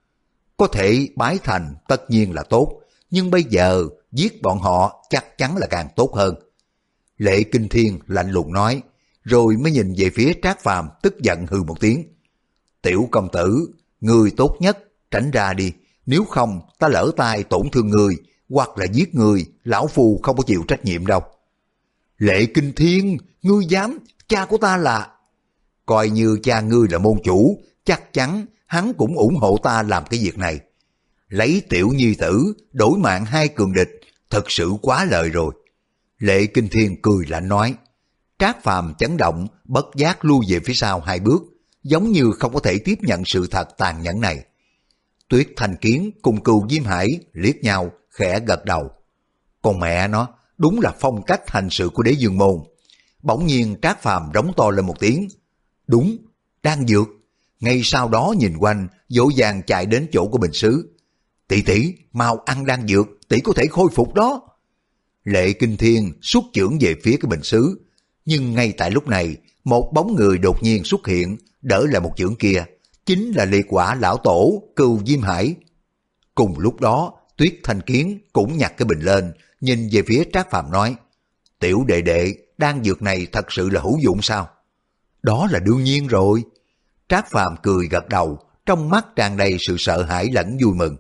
Có thể bái thành tất nhiên là tốt, nhưng bây giờ giết bọn họ chắc chắn là càng tốt hơn. Lệ Kinh Thiên lạnh lùng nói, rồi mới nhìn về phía Trác Phàm tức giận hừ một tiếng. Tiểu công tử, người tốt nhất tránh ra đi, nếu không ta lỡ tay tổn thương người, hoặc là giết người, lão phu không có chịu trách nhiệm đâu. Lệ Kinh Thiên, ngươi dám, cha của ta là... Coi như cha ngươi là môn chủ, chắc chắn hắn cũng ủng hộ ta làm cái việc này. Lấy tiểu nhi tử, đổi mạng hai cường địch, thật sự quá lời rồi. Lệ Kinh Thiên cười lạnh nói. Trác Phàm chấn động, bất giác lui về phía sau hai bước, giống như không có thể tiếp nhận sự thật tàn nhẫn này. Tuyết Thanh Kiến cùng Cừu Diêm Hải liếc nhau, khẽ gật đầu. Còn mẹ nó, đúng là phong cách hành sự của Đế Dương môn. Bỗng nhiên Trác Phàm rống to lên một tiếng. Đúng, đang dược. Ngay sau đó nhìn quanh, dỗ dàng chạy đến chỗ của bình sứ. Tỷ tỷ, mau ăn đan dược, tỷ có thể khôi phục đó. Lệ Kinh Thiên xuất chưởng về phía cái bình sứ, nhưng ngay tại lúc này, một bóng người đột nhiên xuất hiện, đỡ lại một chưởng kia, chính là Liệt Hỏa lão tổ Cừu Diêm Hải. Cùng lúc đó, Tuyết Thanh Kiến cũng nhặt cái bình lên, nhìn về phía Trác Phàm nói, tiểu đệ đệ, đan dược này thật sự là hữu dụng sao? Đó là đương nhiên rồi. Trác Phàm cười gật đầu, trong mắt tràn đầy sự sợ hãi lẫn vui mừng.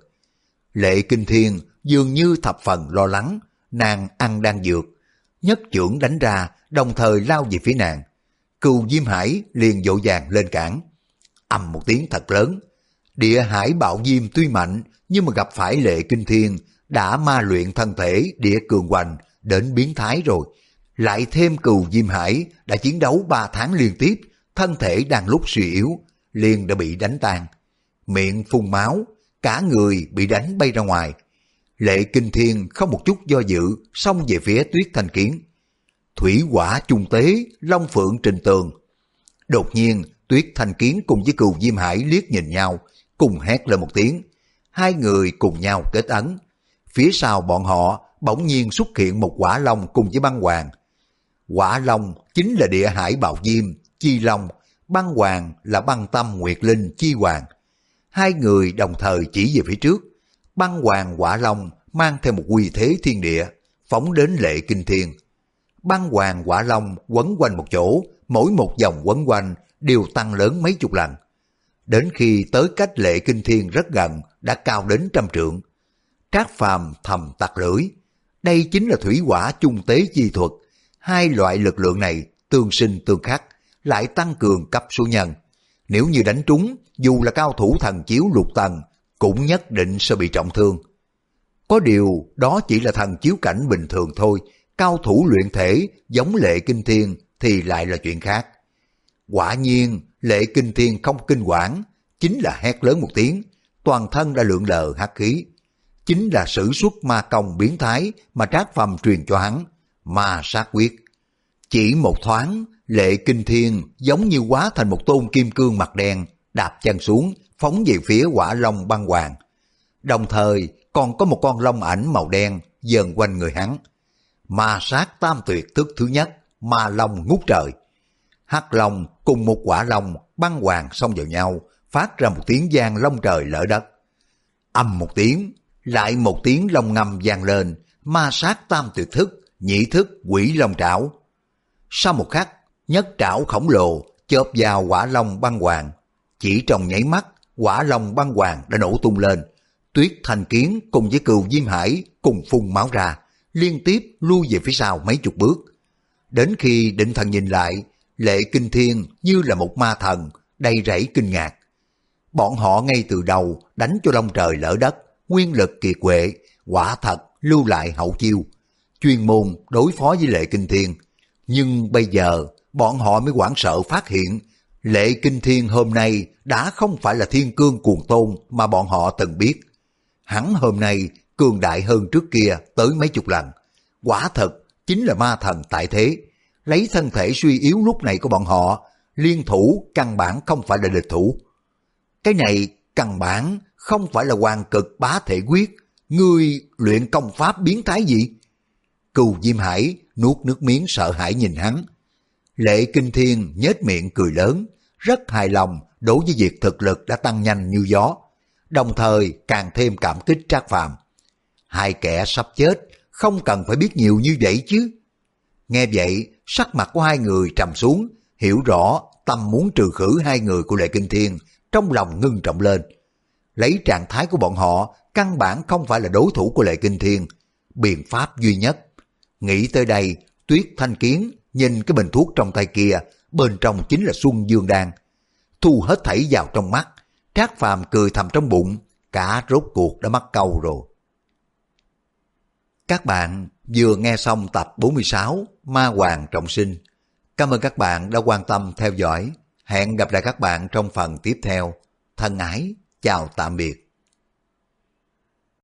Lệ Kinh Thiên dường như thập phần lo lắng, nàng ăn đan dược, nhất chưởng đánh ra, đồng thời lao về phía nàng. Cừu Diêm Hải liền vội vàng lên cản. Ầm một tiếng thật lớn, địa hải bạo diêm tuy mạnh, nhưng mà gặp phải Lệ Kinh Thiên đã ma luyện thân thể địa cường hoành đến biến thái rồi. Lại thêm Cừu Diêm Hải đã chiến đấu ba tháng liên tiếp, thân thể đang lúc suy yếu, liền đã bị đánh tan. Miệng phun máu, cả người bị đánh bay ra ngoài. Lệ Kinh Thiên không một chút do dự, xông về phía Tuyết Thanh Kiến. Thủy hỏa chung tế, long phượng trình tường. Đột nhiên, Tuyết Thanh Kiến cùng với Cừu Diêm Hải liếc nhìn nhau, cùng hét lên một tiếng. Hai người cùng nhau kết ấn. Phía sau bọn họ bỗng nhiên xuất hiện một hỏa long cùng với băng hoàng. Hỏa long chính là địa hải bạo diêm, chi long, băng hoàng là băng tâm nguyệt linh, chi hoàng. Hai người đồng thời chỉ về phía trước. Băng hoàng hỏa long mang theo một uy thế thiên địa, phóng đến Lệ Kinh Thiên. Băng hoàng hỏa long quấn quanh một chỗ, mỗi một vòng quấn quanh đều tăng lớn mấy chục lần. Đến khi tới cách Lệ Kinh Thiên rất gần, đã cao đến trăm trượng. Trác Phàm thầm tặc lưỡi, đây chính là thủy hỏa chung tế chi thuật. Hai loại lực lượng này tương sinh tương khắc, lại tăng cường cấp số nhân. Nếu như đánh trúng, dù là cao thủ thần chiếu lục tầng, cũng nhất định sẽ bị trọng thương. Có điều đó chỉ là thần chiếu cảnh bình thường thôi, cao thủ luyện thể giống Lệ Kinh Thiên thì lại là chuyện khác. Quả nhiên Lệ Kinh Thiên không kinh quản, chính là hét lớn một tiếng, toàn thân đã lượn lờ hắc khí. Chính là sử xuất ma công biến thái mà Trác Phàm truyền cho hắn, ma sát quyết. Chỉ một thoáng, Lệ Kinh Thiên giống như hóa thành một tôn kim cương mặt đen, đạp chân xuống, phóng về phía hỏa long băng hoàng. Đồng thời còn có một con long ảnh màu đen dần quanh người hắn. Ma sát tam tuyệt thức thứ nhất, ma long ngút trời. Hắc long cùng một hỏa long băng hoàng xông vào nhau, phát ra một tiếng vang long trời lở đất. Âm một tiếng, lại một tiếng long ngâm vang lên, ma sát tam tuyệt thức, nhị thức quỷ long trảo. Sau một khắc, nhất trảo khổng lồ chộp vào hỏa long băng hoàng. Chỉ trong nháy mắt, hỏa long băng hoàng đã nổ tung lên. Tuyết Thanh Kiến cùng với Cừu Diêm Hải cùng phun máu ra, liên tiếp lui về phía sau mấy chục bước. Đến khi định thần nhìn lại, Lệ Kinh Thiên như là một ma thần, đầy rẫy kinh ngạc. Bọn họ ngay từ đầu đánh cho long trời lở đất, nguyên lực kiệt quệ, quả thật lưu lại hậu chiêu, chuyên môn đối phó với Lệ Kinh Thiên. Nhưng bây giờ bọn họ mới hoảng sợ phát hiện Lệ Kinh Thiên hôm nay đã không phải là thiên cương cuồng tôn mà bọn họ từng biết. Hắn hôm nay cường đại hơn trước kia tới mấy chục lần. Quả thật chính là ma thần tại thế. Lấy thân thể suy yếu lúc này của bọn họ, liên thủ căn bản không phải là địch thủ. Cái này căn bản không phải là hoàng cực bá thể quyết. Ngươi luyện công pháp biến thái gì? Cừu Diêm Hải nuốt nước miếng sợ hãi nhìn hắn. Lệ Kinh Thiên nhếch miệng cười lớn, rất hài lòng đối với việc thực lực đã tăng nhanh như gió, đồng thời càng thêm cảm kích Trác Phàm. Hai kẻ sắp chết không cần phải biết nhiều như vậy chứ. Nghe vậy, sắc mặt của hai người trầm xuống, hiểu rõ tâm muốn trừ khử hai người của Lệ Kinh Thiên, trong lòng ngưng trọng lên. Lấy trạng thái của bọn họ, căn bản không phải là đối thủ của Lệ Kinh Thiên. Biện pháp duy nhất. Nghĩ tới đây, Tuyết Thanh Kiến nhìn cái bình thuốc trong tay kia, bên trong chính là Xuân Dương Đan. Thu hết thảy vào trong mắt, Trác Phàm cười thầm trong bụng, cả rốt cuộc đã mắc câu rồi. Các bạn vừa nghe xong tập bốn mươi sáu Ma Hoàng Trọng Sinh. Cảm ơn các bạn đã quan tâm theo dõi. Hẹn gặp lại các bạn trong phần tiếp theo. Thân ái, chào tạm biệt.